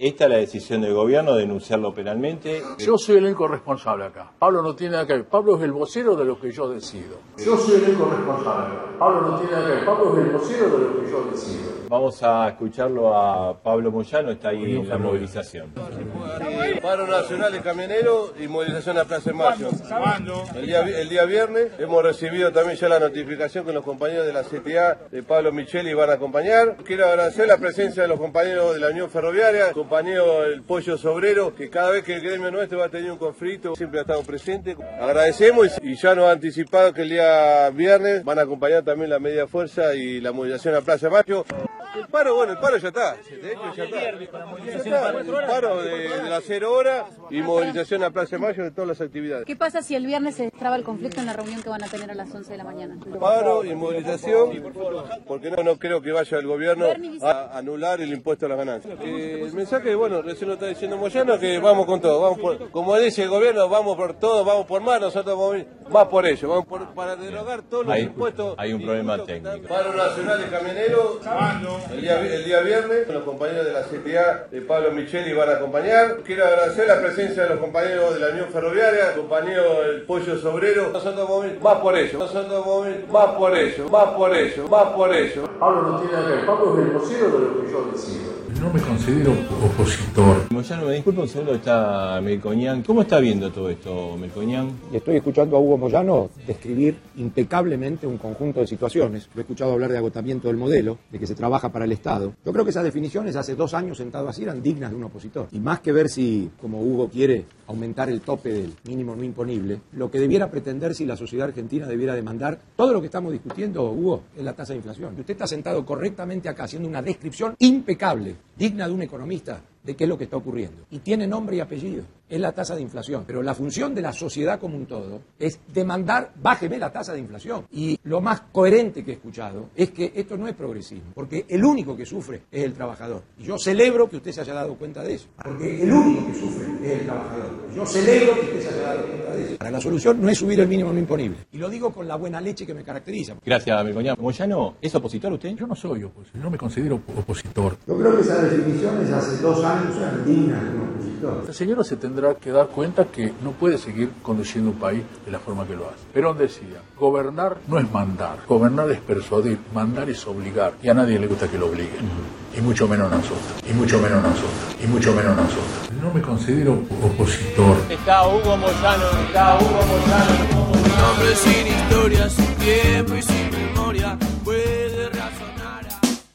¿Esta es la decisión del gobierno de denunciarlo penalmente? Yo soy el único responsable acá. Pablo no tiene nada que ver. Pablo es el vocero de lo que yo decido. Yo soy el único responsable acá. Pablo no tiene nada que ver. Pablo es el vocero de lo que yo decido. Vamos a escucharlo a Pablo Moyano, está ahí en la movilización. Paro nacional de camioneros y movilización a Plaza de Mayo. El día, el día viernes hemos recibido también ya la notificación que los compañeros de la C T A de Pablo Micheli van a acompañar. Quiero agradecer la presencia de los compañeros de la Unión Ferroviaria, el compañero el Pollo Sobrero, que cada vez que el gremio nuestro va a tener un conflicto siempre ha estado presente. Agradecemos y ya nos ha anticipado que el día viernes van a acompañar también la media fuerza y la movilización a Plaza de Mayo. El paro, bueno, el paro ya está, de hecho ya está. Ya está. El paro de, de las cero horas y movilización a Plaza de Mayo de todas las actividades. ¿Qué pasa si el viernes se destraba el conflicto en la reunión que van a tener a las once de la mañana? Paro y movilización, porque no, no creo que vaya el gobierno a anular el impuesto a las ganancias. Eh, el mensaje, bueno, recién lo está diciendo Moyano, que vamos con todo, vamos por, como dice el gobierno, vamos por todo, vamos por más, nosotros vamos más por ello, vamos por, para derogar todos los hay, impuestos. Hay un problema técnico. Paro nacional de camioneros. El día, el día viernes, los compañeros de la C T A de Pablo Micheli van a acompañar. Quiero agradecer la presencia de los compañeros de la Unión Ferroviaria, el compañero el Pollo Sobrero. Nosotros vamos más por ello, nosotros vamos más por ello, más por ello, más por ello. Pablo no tiene nada que ver, Pablo es el vocero de lo que yo decido. No me considero opositor. Moyano, me disculpa un segundo, está Melconian. ¿Cómo está viendo todo esto, Melconian? Y estoy escuchando a Hugo Moyano describir impecablemente un conjunto de situaciones. Lo he escuchado hablar de agotamiento del modelo, de que se trabaja para el Estado. Yo creo que esas definiciones hace dos años sentado así eran dignas de un opositor. Y más que ver si, como Hugo quiere, aumentar el tope del mínimo no imponible, lo que debiera pretender si la sociedad argentina debiera demandar, todo lo que estamos discutiendo, Hugo, es la tasa de inflación. Usted está sentado correctamente acá haciendo una descripción impecable, digna de un economista, de qué es lo que está ocurriendo. Y tiene nombre y apellido. Es la tasa de inflación. Pero la función de la sociedad como un todo es demandar, bájeme la tasa de inflación. Y lo más coherente que he escuchado es que esto no es progresismo, porque el único que sufre es el trabajador. Y yo celebro que usted se haya dado cuenta de eso, porque el único que sufre es el trabajador. Yo celebro que usted se haya dado cuenta de eso. Para la solución no es subir el mínimo no imponible. Y lo digo con la buena leche que me caracteriza. Gracias, Melconian. Moyano, ¿es opositor usted? Yo no soy opositor, no me considero opositor. Yo creo que esas definiciones hace dos años eran dignas de un opositor. El señor se tendrá que dar cuenta que no puede seguir conduciendo un país de la forma que lo hace. Perón decía, gobernar no es mandar, gobernar es persuadir, mandar es obligar. Y a nadie le gusta que lo obliguen. Uh-huh. Y mucho menos nosotros, y mucho menos nosotros, y mucho menos nosotros. No me considero opositor. Está Hugo Moyano, está Hugo Moyano. Un hombre sin historia, sin tiempo y sin memoria puede razonar.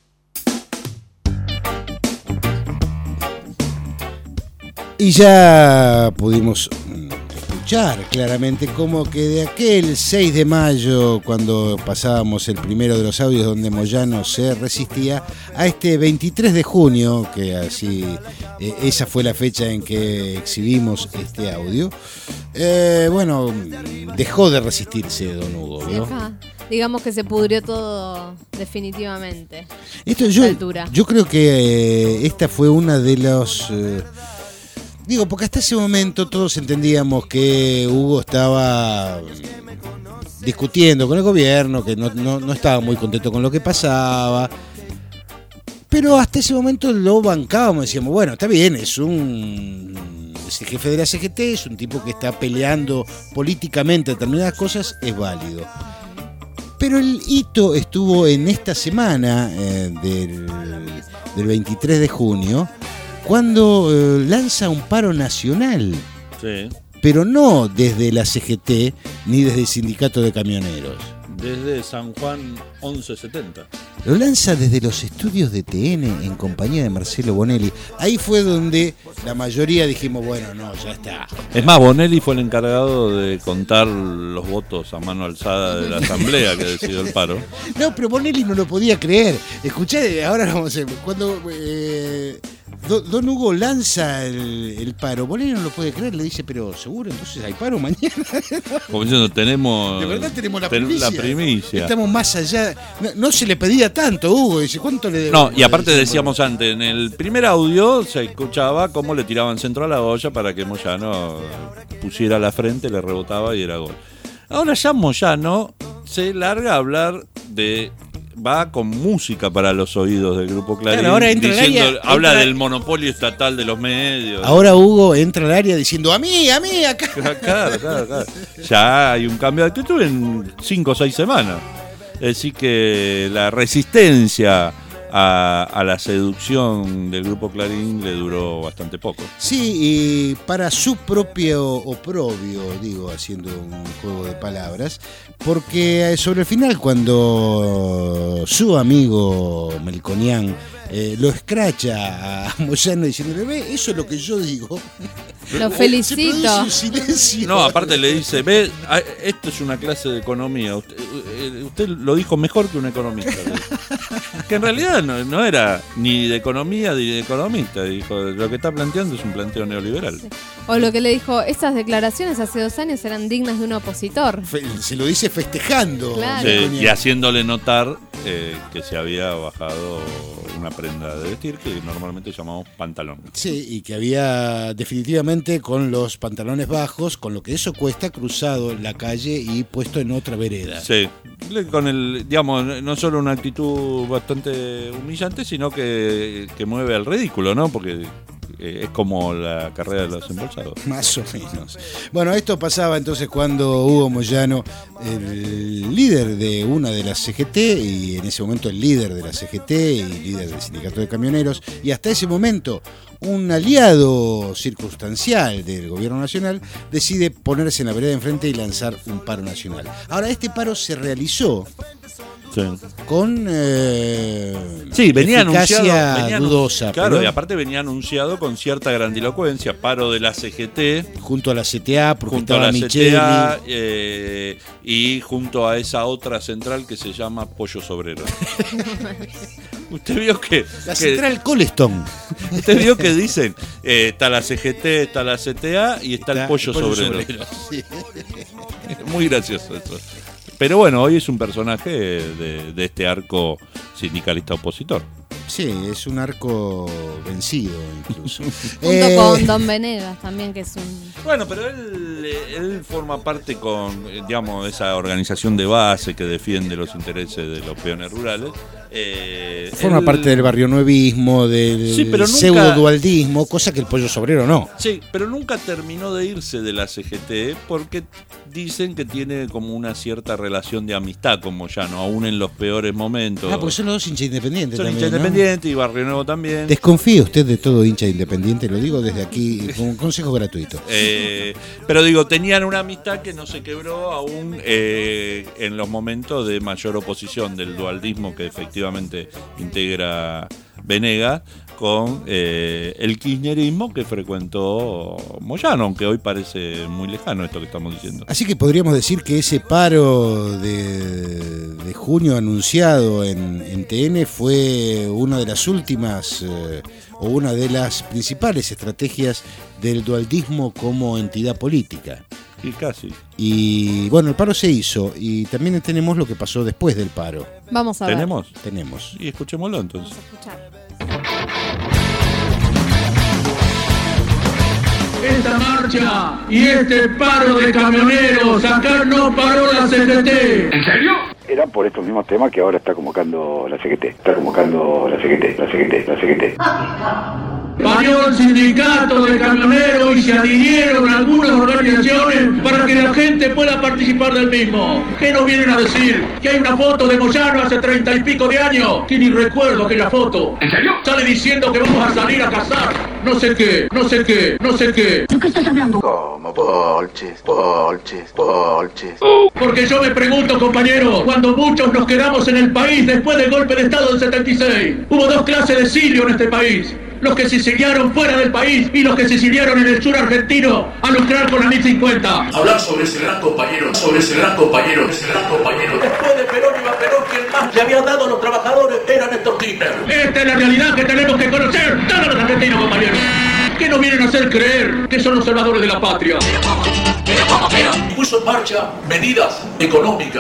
Y ya pudimos escuchar claramente cómo que de aquel seis de mayo, cuando pasábamos el primero de los audios donde Moyano se resistía, a este veintitrés de junio, que así eh, esa fue la fecha en que exhibimos este audio, eh, bueno, dejó de resistirse don Hugo, ¿no? Ajá. Digamos que se pudrió todo definitivamente. Esto yo, yo creo que eh, esta fue una de los... Eh, Digo, porque hasta ese momento todos entendíamos que Hugo estaba discutiendo con el gobierno, que no, no, no estaba muy contento con lo que pasaba. Pero hasta ese momento lo bancábamos, decíamos, bueno, está bien, es un es el jefe de la C G T, es un tipo que está peleando políticamente determinadas cosas, es válido. Pero el hito estuvo en esta semana eh, del, del veintitrés de junio, cuando eh, lanza un paro nacional, sí. Pero no desde la C G T ni desde el sindicato de camioneros. Desde San Juan once setenta. Lo lanza desde los estudios de T N en compañía de Marcelo Bonelli. Ahí fue donde la mayoría dijimos, bueno, no, ya está. Es más, Bonelli fue el encargado de contar los votos a mano alzada de la asamblea que decidió el paro. No, pero Bonelli no lo podía creer. Escuché, ahora vamos a ver, cuando... Eh, Don Hugo lanza el, el paro, Bonelli no lo puede creer, le dice, pero seguro, entonces hay paro mañana. Como diciendo, tenemos... De verdad tenemos la ten, primicia. La primicia. Estamos más allá. No, no se le pedía tanto, Hugo, dice, ¿cuánto le No, y aparte decíamos antes, en el primer audio se escuchaba cómo le tiraban centro a la olla para que Moyano pusiera la frente, le rebotaba y era gol. Ahora ya Moyano se larga a hablar de va con música para los oídos del Grupo Clarín. Claro, ahora entra diciendo, al área, habla entra... del monopolio estatal de los medios. Ahora Hugo entra al área diciendo a mí, a mí, acá. Claro, claro, claro. Ya hay un cambio de actitud en cinco o seis semanas. Es decir que la resistencia A, a la seducción del Grupo Clarín le duró bastante poco. Sí, y para su propio oprobio, digo, haciendo un juego de palabras, porque sobre el final, cuando su amigo Melconian eh, lo escracha a Moyano diciéndole, ve, eso es lo que yo digo. Lo felicito. Un silencio. No, aparte le dice, ve, esto es una clase de economía. Usted, usted lo dijo mejor que un economista. Que en realidad no, no era ni de economía ni de economista. Dijo, lo que está planteando es un planteo neoliberal. Sí. O lo que le dijo, estas declaraciones hace dos años eran dignas de un opositor. Fe, se lo dice festejando. Claro. Sí, y haciéndole notar eh, que se había bajado una prenda de vestir que normalmente llamamos pantalón. Sí, y que había definitivamente con los pantalones bajos, con lo que eso cuesta, cruzado la calle y puesto en otra vereda. Sí, con el, digamos, no solo una actitud bastante humillante, sino que, que mueve al ridículo, ¿no? Porque eh, es como la carrera de los embolsados. Más o menos. Bueno, esto pasaba entonces cuando Hugo Moyano, el líder de una de las C G T, y en ese momento el líder de la C G T y líder del sindicato de camioneros, y hasta ese momento un aliado circunstancial del gobierno nacional, decide ponerse en la vereda de enfrente y lanzar un paro nacional. Ahora, este paro se realizó sí. con eh, sí, venía eficacia anunciado, venía dudosa. Claro, pero, y aparte venía anunciado con cierta grandilocuencia, paro de la C G T. Junto a la C T A, porque junto estaba a la Micheli. C T A eh, y junto a esa otra central que se llama Pollos Obreros. Usted vio que... La que, central Coleston. Usted vio que dicen, eh, está la C G T, está la C T A y está, está el Pollo, pollo Obrero. Obrero. Sí. Muy gracioso eso. Pero bueno, hoy es un personaje de, de este arco sindicalista opositor. Sí, es un arco vencido incluso. Junto eh... con Don Venegas también, que es un... Bueno, pero él, él forma parte con, digamos, de esa organización de base que defiende los intereses de los peones rurales. Eh, forma él... parte del barrionuevismo, del sí, nunca... pseudo-dualdismo, cosa que el Pollo Obrero no. Sí, pero nunca terminó de irse de la C G T porque dicen que tiene como una cierta relación de amistad con Moyano, aún en los peores momentos. Ah, porque son los dos hinchas independientes son también, hinchas ¿no? independientes y Barrio Nuevo también. Desconfíe usted de todo hincha independiente, lo digo desde aquí con un consejo gratuito. Eh, pero digo, tenían una amistad que no se quebró aún eh, en los momentos de mayor oposición del dualdismo que efectivamente integra Venegas con eh, el kirchnerismo que frecuentó Moyano, aunque hoy parece muy lejano esto que estamos diciendo. Así que podríamos decir que ese paro de, de junio anunciado en, en T N fue una de las últimas eh, o una de las principales estrategias del dualdismo como entidad política. Y casi. Y bueno, el paro se hizo y también tenemos lo que pasó después del paro. Vamos a ver. ¿Tenemos? Tenemos. Y escuchémoslo entonces. Vamos a escuchar. Esta marcha y este paro de camioneros, acá no paró la C G T. ¿En serio? Era por estos mismos temas que ahora está convocando la C G T. Está convocando la C G T, la C G T, la C G T. Parió el sindicato de camioneros y se adhirieron algunas organizaciones para que la gente pueda participar del mismo. ¿Qué nos vienen a decir? ¿Que hay una foto de Moyano hace treinta y pico de años? Que ni recuerdo aquella foto. ¿En serio? Sale diciendo que vamos a salir a cazar. No sé qué, no sé qué, no sé qué. ¿De qué estás hablando? ¿Cómo? Bolches, bolches, bolches. Porque yo me pregunto, compañeros, cuando muchos nos quedamos en el país después del golpe de Estado del setenta y seis, hubo dos clases de exilio en este país. Los que se exiliaron fuera del país y los que se exiliaron en el sur argentino a lucrar con la mil cincuenta. Hablar sobre ese gran compañero, sobre ese gran compañero, ese gran compañero. Después de Perón y Perón, quien más le había dado a los trabajadores era Néstor Kirchner. Esta es la realidad que tenemos que conocer todos los argentinos, compañeros. Que nos vienen a hacer creer que son los salvadores de la patria. Puso en marcha medidas económicas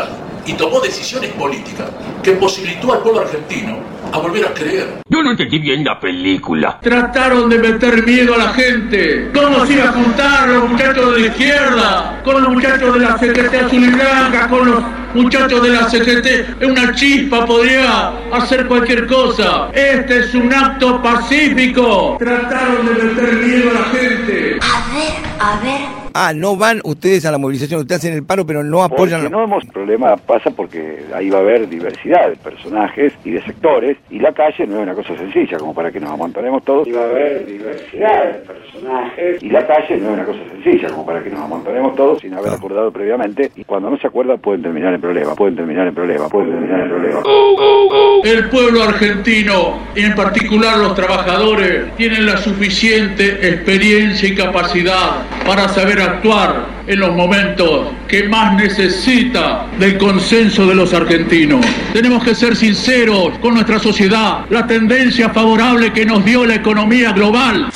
y tomó decisiones políticas que posibilitó al pueblo argentino a volver a creer. Yo no entendí bien la película. Trataron de meter miedo a la gente. ¿Cómo se iba a juntar los muchachos de la izquierda con los muchachos de la C G T azul y blanca, con los muchachos de la C G T? Una chispa podría hacer cualquier cosa. Este es un acto pacífico. Trataron de meter miedo a la gente. A ver, a ver. Ah, no van ustedes a la movilización, ustedes hacen el paro, pero no apoyan... Porque no hemos... El problema pasa porque ahí va a haber diversidad de personajes y de sectores, y la calle no es una cosa sencilla, como para que nos amontonemos todos. Y va a haber diversidad de personajes, y la calle no es una cosa sencilla, como para que nos amontonemos todos sin haber acordado previamente, y cuando no se acuerda pueden terminar en problemas, pueden terminar en problemas, pueden terminar en problemas. El pueblo argentino, y en particular los trabajadores, tienen la suficiente experiencia y capacidad para saber actuar en los momentos que más necesita del consenso de los argentinos. Tenemos que ser sinceros con nuestra sociedad. La tendencia favorable que nos dio la economía global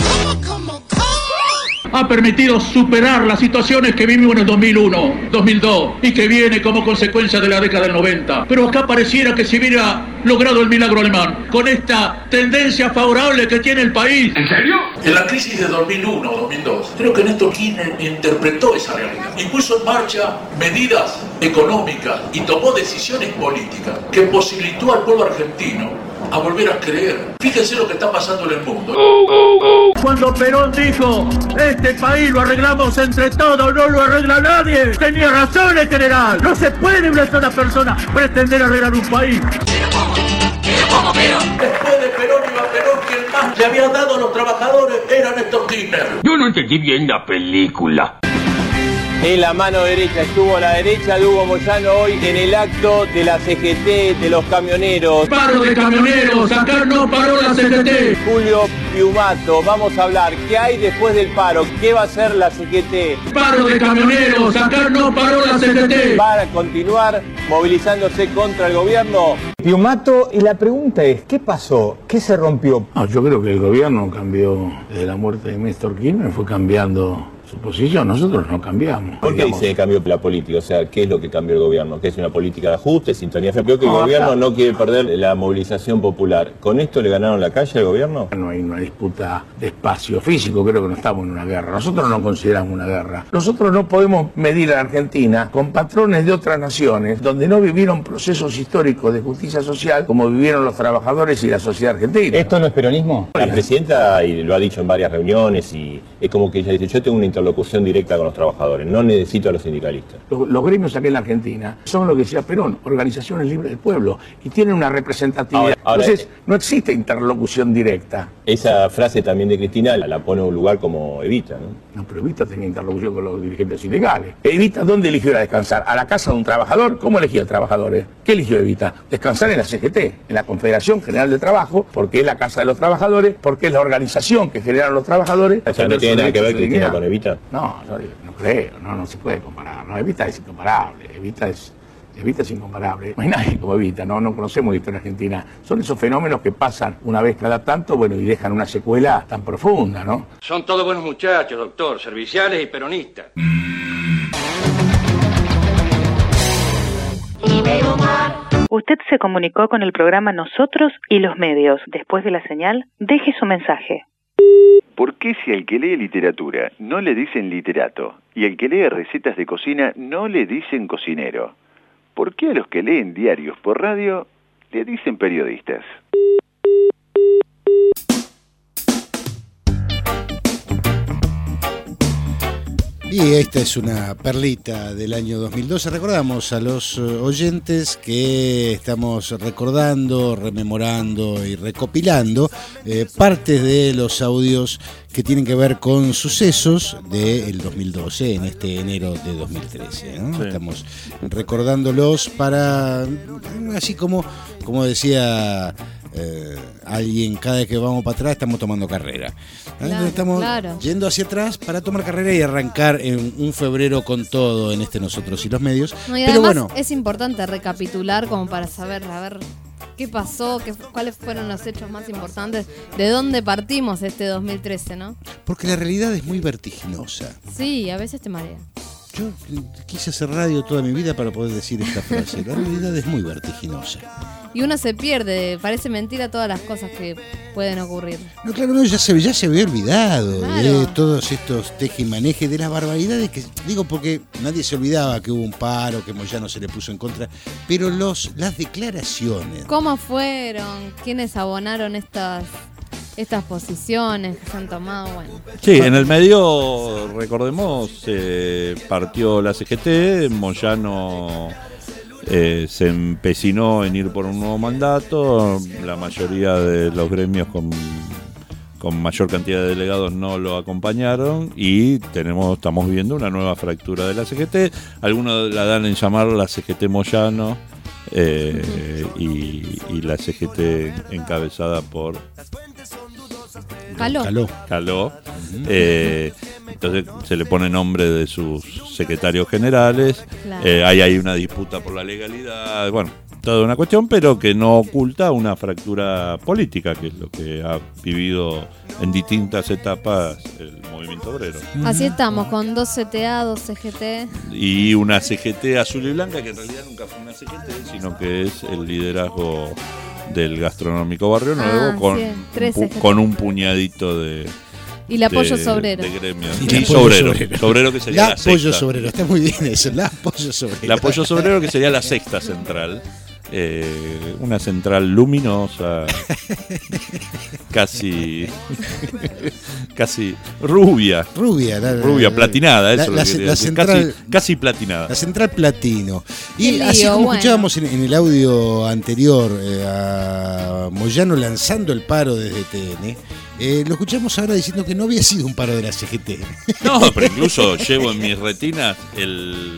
ha permitido superar las situaciones que vivimos en el dos mil uno, dos mil dos y que viene como consecuencia de la década del noventa. Pero acá pareciera que se hubiera logrado el milagro alemán con esta tendencia favorable que tiene el país. ¿En serio? En la crisis de dos mil uno, dos mil dos, creo que Néstor Kirchner interpretó esa realidad y puso en marcha medidas económicas y tomó decisiones políticas que posibilitó al pueblo argentino a volver a creer. Fíjense lo que está pasando en el mundo. Cuando Perón dijo, este país lo arreglamos entre todos, no lo arregla nadie, tenía razón el general. No se puede una sola persona pretender arreglar un país. Después de Perón iba Perón, quien más le había dado a los trabajadores era Néstor Kirchner. Yo no entendí bien la película. En la mano derecha estuvo a la derecha de Hugo Moyano hoy en el acto de la C G T, de los camioneros. Paro de camioneros, acá no paró la C G T. Julio Piumato, vamos a hablar, ¿qué hay después del paro? ¿Qué va a hacer la C G T? Paro de camioneros, acá no paró la C G T. ¿Para continuar movilizándose contra el gobierno? Piumato, y la pregunta es, ¿qué pasó? ¿Qué se rompió? No, yo creo que el gobierno cambió, desde la muerte de Néstor Kirchner, fue cambiando su posición, nosotros no cambiamos. ¿Por qué dice que cambió la política? O sea, ¿qué es lo que cambió el gobierno? ¿Qué es una política de ajuste, sintonía? Creo que el no, gobierno acá no quiere perder la movilización popular. ¿Con esto le ganaron la calle al gobierno? No hay una disputa de espacio físico, creo que no estamos en una guerra. Nosotros no consideramos una guerra. Nosotros no podemos medir a la Argentina con patrones de otras naciones donde no vivieron procesos históricos de justicia social como vivieron los trabajadores y la sociedad argentina. ¿Esto no es peronismo? La presidenta, y lo ha dicho en varias reuniones, y es como que ella dice, yo tengo una interlocución directa con los trabajadores, no necesito a los sindicalistas. Los, los gremios aquí en la Argentina son lo que decía Perón, organizaciones libres del pueblo, y tienen una representatividad. Ahora, ahora, Entonces, no existe interlocución directa. Esa frase también de Cristina la, la pone en un lugar como Evita, ¿no? No, pero Evita tenía interlocución con los dirigentes sindicales. Evita, ¿dónde eligió ir a descansar? ¿A la casa de un trabajador? ¿Cómo eligió a trabajadores? ¿Qué eligió Evita? Descansar en la C G T, en la Confederación General de Trabajo, porque es la casa de los trabajadores, porque es la organización que generan los trabajadores. O sea, ¿no tiene nada que ver Cristina con Evita? No, no, no creo, no, no se puede comparar. No, Evita es incomparable, Evita es, Evita es incomparable. No hay nadie como Evita, no, no conocemos la historia argentina. Son esos fenómenos que pasan una vez cada tanto, bueno, y dejan una secuela tan profunda, ¿no? Son todos buenos muchachos, doctor, serviciales y peronistas. Usted se comunicó con el programa Nosotros y los Medios. Después de la señal, deje su mensaje. ¿Por qué si al que lee literatura no le dicen literato y al que lee recetas de cocina no le dicen cocinero? ¿Por qué a los que leen diarios por radio le dicen periodistas? Y esta es una perlita del año dos mil doce. Recordamos a los oyentes que estamos recordando, rememorando y recopilando eh, partes de los audios que tienen que ver con sucesos del dos mil doce, en este enero de dos mil trece, ¿no? Sí. Estamos recordándolos para, así como, como decía eh, alguien, cada vez que vamos para atrás estamos tomando carrera. Claro, estamos claro. yendo hacia atrás para tomar carrera y arrancar en un febrero con todo en este Nosotros y los Medios. No, y Pero además bueno, es importante recapitular como para saber, a ver, qué pasó, qué, cuáles fueron los hechos más importantes, de dónde partimos este dos mil trece, ¿no? porque la realidad es muy vertiginosa. Sí, a veces te marea. Yo quise hacer radio toda mi vida para poder decir esta frase. La realidad es muy vertiginosa. Y uno se pierde, parece mentira todas las cosas que pueden ocurrir. No, claro, no, ya se, ya se había olvidado Claro. de todos estos tejimanejes, de las barbaridades que, digo, porque nadie se olvidaba que hubo un paro, que Moyano se le puso en contra, pero los las declaraciones. ¿Cómo fueron? ¿Quiénes abonaron estas, estas posiciones que se han tomado? Bueno. Sí, en el medio, recordemos, eh, partió la C G T, Moyano eh, se empecinó en ir por un nuevo mandato, la mayoría de los gremios con, con mayor cantidad de delegados no lo acompañaron y tenemos estamos viendo una nueva fractura de la C G T, algunos la dan en llamar la C G T Moyano eh, y, y la C G T encabezada por Caló. Caló. Caló. Uh-huh. Eh, entonces se le pone nombre de sus secretarios generales. Claro. Eh, ahí hay una disputa por la legalidad. Bueno, toda una cuestión, pero que no oculta una fractura política, que es lo que ha vivido en distintas etapas el movimiento obrero. Así estamos, con dos C T A, dos C G T. Y una C G T azul y blanca, que en realidad nunca fue una C G T, sino que es el liderazgo del gastronómico Barrio Nuevo, Ah, con, sí, tres un pu- C G T. con un puñadito de... Y el apoyo de, sobrero. de gremios. Y Y, el apoyo sobrero, sobrero. sobrero que sería La la, apoyo sexta. sobrero, está muy bien eso, la apoyo sobrero. El apoyo sobrero que sería la sexta central. Eh, una central luminosa, casi casi rubia. Rubia, la, Rubia, platinada, eso la, es lo que la, la quería decir. central, casi, casi platinada. La central platino. Y Qué así lío, como bueno. escuchábamos en, en el audio anterior eh, a Moyano lanzando el paro desde T N, eh, lo escuchamos ahora diciendo que no había sido un paro de la C G T. No, pero incluso llevo en mis retinas el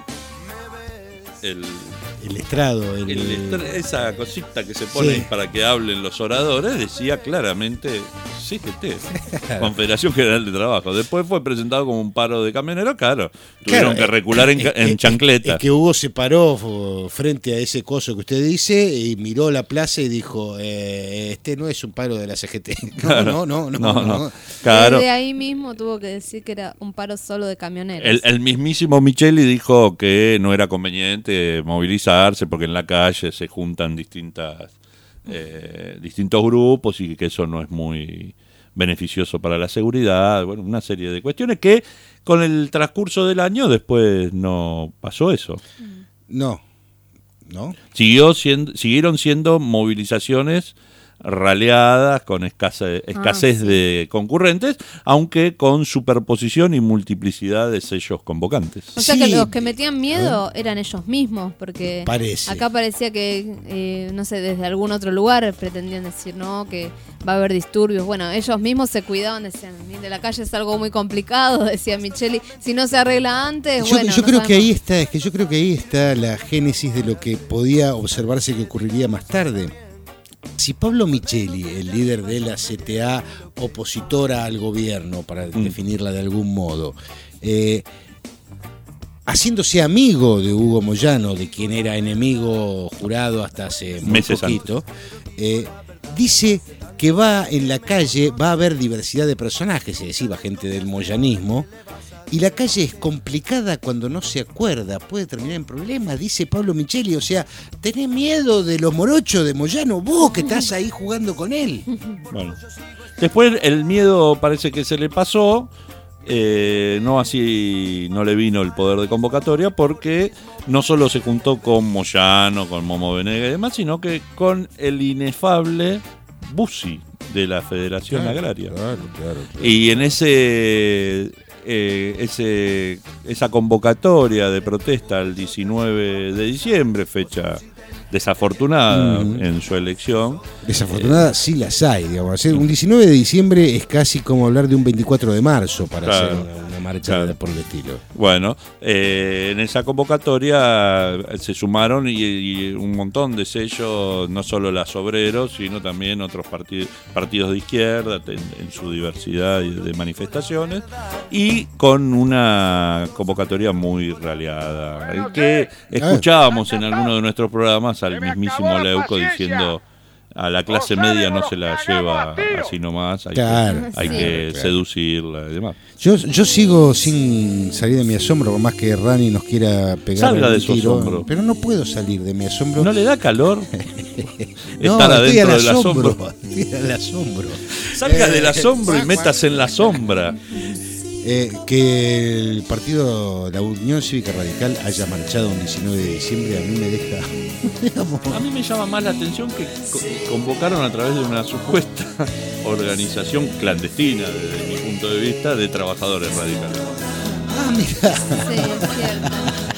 el El estrado, el, El estra- esa cosita que se pone Sí. para que hablen los oradores decía claramente C G T, Confederación General de Trabajo. Después fue presentado como un paro de camioneros, claro. Tuvieron Claro, que recular en, eh, ca- en eh, chancleta. Es que Hugo se paró fo- frente a ese coso que usted dice y miró la plaza y dijo, eh, este no es un paro de la C G T. No, Claro. no, no, no, No, no. no. Claro. Desde ahí mismo tuvo que decir que era un paro solo de camioneros. El, el mismísimo Micheli dijo que no era conveniente movilizarse porque en la calle se juntan distintas eh, distintos grupos y que eso no es muy beneficioso para la seguridad. Bueno, una serie de cuestiones que con el transcurso del año después no pasó eso. No, no. Siguió siendo, siguieron siendo movilizaciones raleadas con escasa, escasez Ah, sí. de concurrentes, aunque con superposición y multiplicidad de sellos convocantes. O sea Sí. que los que metían miedo eran ellos mismos, porque Parece. acá parecía que, eh, no sé, desde algún otro lugar pretendían decir, no, que va a haber disturbios. Bueno, ellos mismos se cuidaban, decían, de la calle es algo muy complicado, decía Micheli, si no se arregla antes, Yo, bueno, yo no creo que sabemos. ahí está, es que yo creo que ahí está la génesis de lo que podía observarse que ocurriría más tarde. Si Pablo Micheli, el líder de la C T A, opositora al gobierno, para Mm. definirla de algún modo, eh, haciéndose amigo de Hugo Moyano, de quien era enemigo jurado hasta hace muy Meses poquito, eh, dice que va en la calle, va a haber diversidad de personajes, es decir, va gente del moyanismo, y la calle es complicada cuando no se acuerda, puede terminar en problemas, dice Pablo Micheli, o sea, tenés miedo de los morochos de Moyano, vos que estás ahí jugando con él. Bueno. Después el miedo parece que se le pasó, eh, no así no le vino el poder de convocatoria, porque no solo se juntó con Moyano, con Momo Venega y demás, sino que con el inefable Bussi de la Federación Claro, Agraria. claro, claro, claro. Y en ese, eh, ese esa convocatoria de protesta el diecinueve de diciembre, fecha desafortunada Ujú. en su elección. Desafortunada sí las hay, digamos. Hacer un diecinueve de diciembre es casi como hablar de un veinticuatro de marzo para Claro. hacer una, una marcha Claro. de- por el estilo. Bueno, eh, en esa convocatoria se sumaron y, y un montón de sellos, no solo las obreros, sino también otros partidos partidos de izquierda en, en su diversidad y de manifestaciones, y con una convocatoria muy raleada, que escuchábamos en alguno de nuestros programas al mismísimo Leuco diciendo a la clase media no se la lleva así nomás, hay Claro. que, hay Sí. que Claro. seducirla y demás. Yo, yo sigo sin salir de mi asombro, por más que Rani nos quiera pegar Salga un de su tiro, asombro. pero no puedo salir de mi asombro. ¿No le da calor? No, Estar estoy adentro al del asombro, asombro. estoy al asombro. Salga Eh, del asombro y métase en la sombra. Eh, que el partido, la Unión Cívica Radical, haya marchado un diecinueve de diciembre, a mí me deja. digamos, A mí me llama más la atención que co- convocaron a través de una supuesta organización clandestina, desde mi punto de vista, de trabajadores radicales. Ah, mira. Sí, es cierto.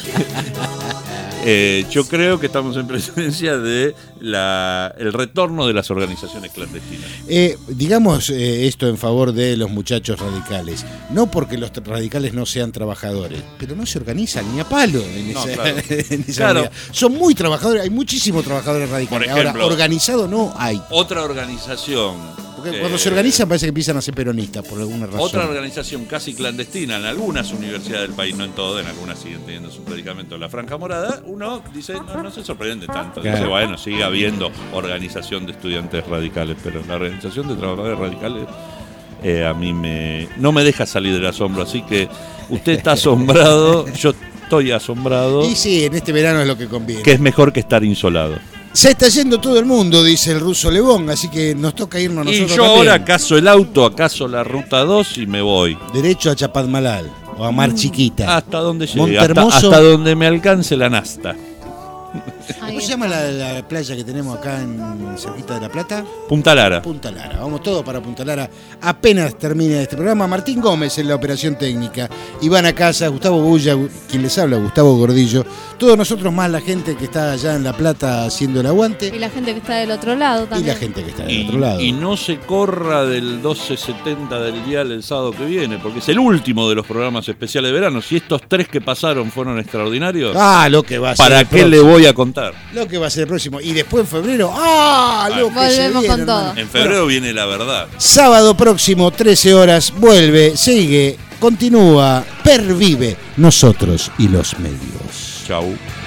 Eh, yo creo que estamos en presencia de la, el retorno de las organizaciones clandestinas. Eh, digamos eh, esto en favor de los muchachos radicales. No porque los tra- radicales no sean trabajadores, pero no se organizan ni a palo en No, esa, claro. en esa Claro. unidad. Son muy trabajadores, hay muchísimos trabajadores radicales. Por ejemplo, Ahora, organizado no hay. Otra organización. Porque eh, cuando se organizan parece que empiezan a ser peronistas por alguna razón. Otra organización casi clandestina en algunas universidades del país, no en todas, en algunas siguen teniendo su predicamento la Franja Morada, uno dice, no, no se sorprende tanto. Claro. Dice, bueno, sigue habiendo organización de estudiantes radicales, pero la organización de trabajadores radicales eh, a mí me no me deja salir del asombro, así que usted está asombrado, yo estoy asombrado, Y sí, en este verano es lo que conviene. que es mejor que estar insolado. Se está yendo todo el mundo, dice el ruso Lebón, así que nos toca irnos Y nosotros yo también. ahora acaso el auto, acaso la ruta dos y me voy. Derecho a Chapadmalal o a Mar Chiquita. Hasta donde llegue, Monte hasta, Hermoso. hasta donde me alcance la nasta. ¿Cómo se llama la, la playa que tenemos acá en cerquita de La Plata? Punta Lara. Punta Lara. Vamos todos para Punta Lara. Apenas termine este programa. Martín Gómez en la operación técnica. Ivana Casa, Gustavo Bulla, quien les habla, Gustavo Gordillo. Todos nosotros más la gente que está allá en La Plata haciendo el aguante. Y la gente que está del otro lado Y también. la gente que está del Y, otro lado. y no se corra del doce setenta del dial el sábado que viene, porque es el último de los programas especiales de verano. Si estos tres que pasaron fueron extraordinarios, Ah, lo que va a ser. ¿para el qué le próximo. voy a contar? Lo que va a ser el próximo. Y después en febrero. ¡Ah! Lo que se Volvemos viene, con todo. hermano. En febrero viene la verdad. Sábado próximo, trece horas, vuelve, sigue, continúa, pervive nosotros y los medios. Chau.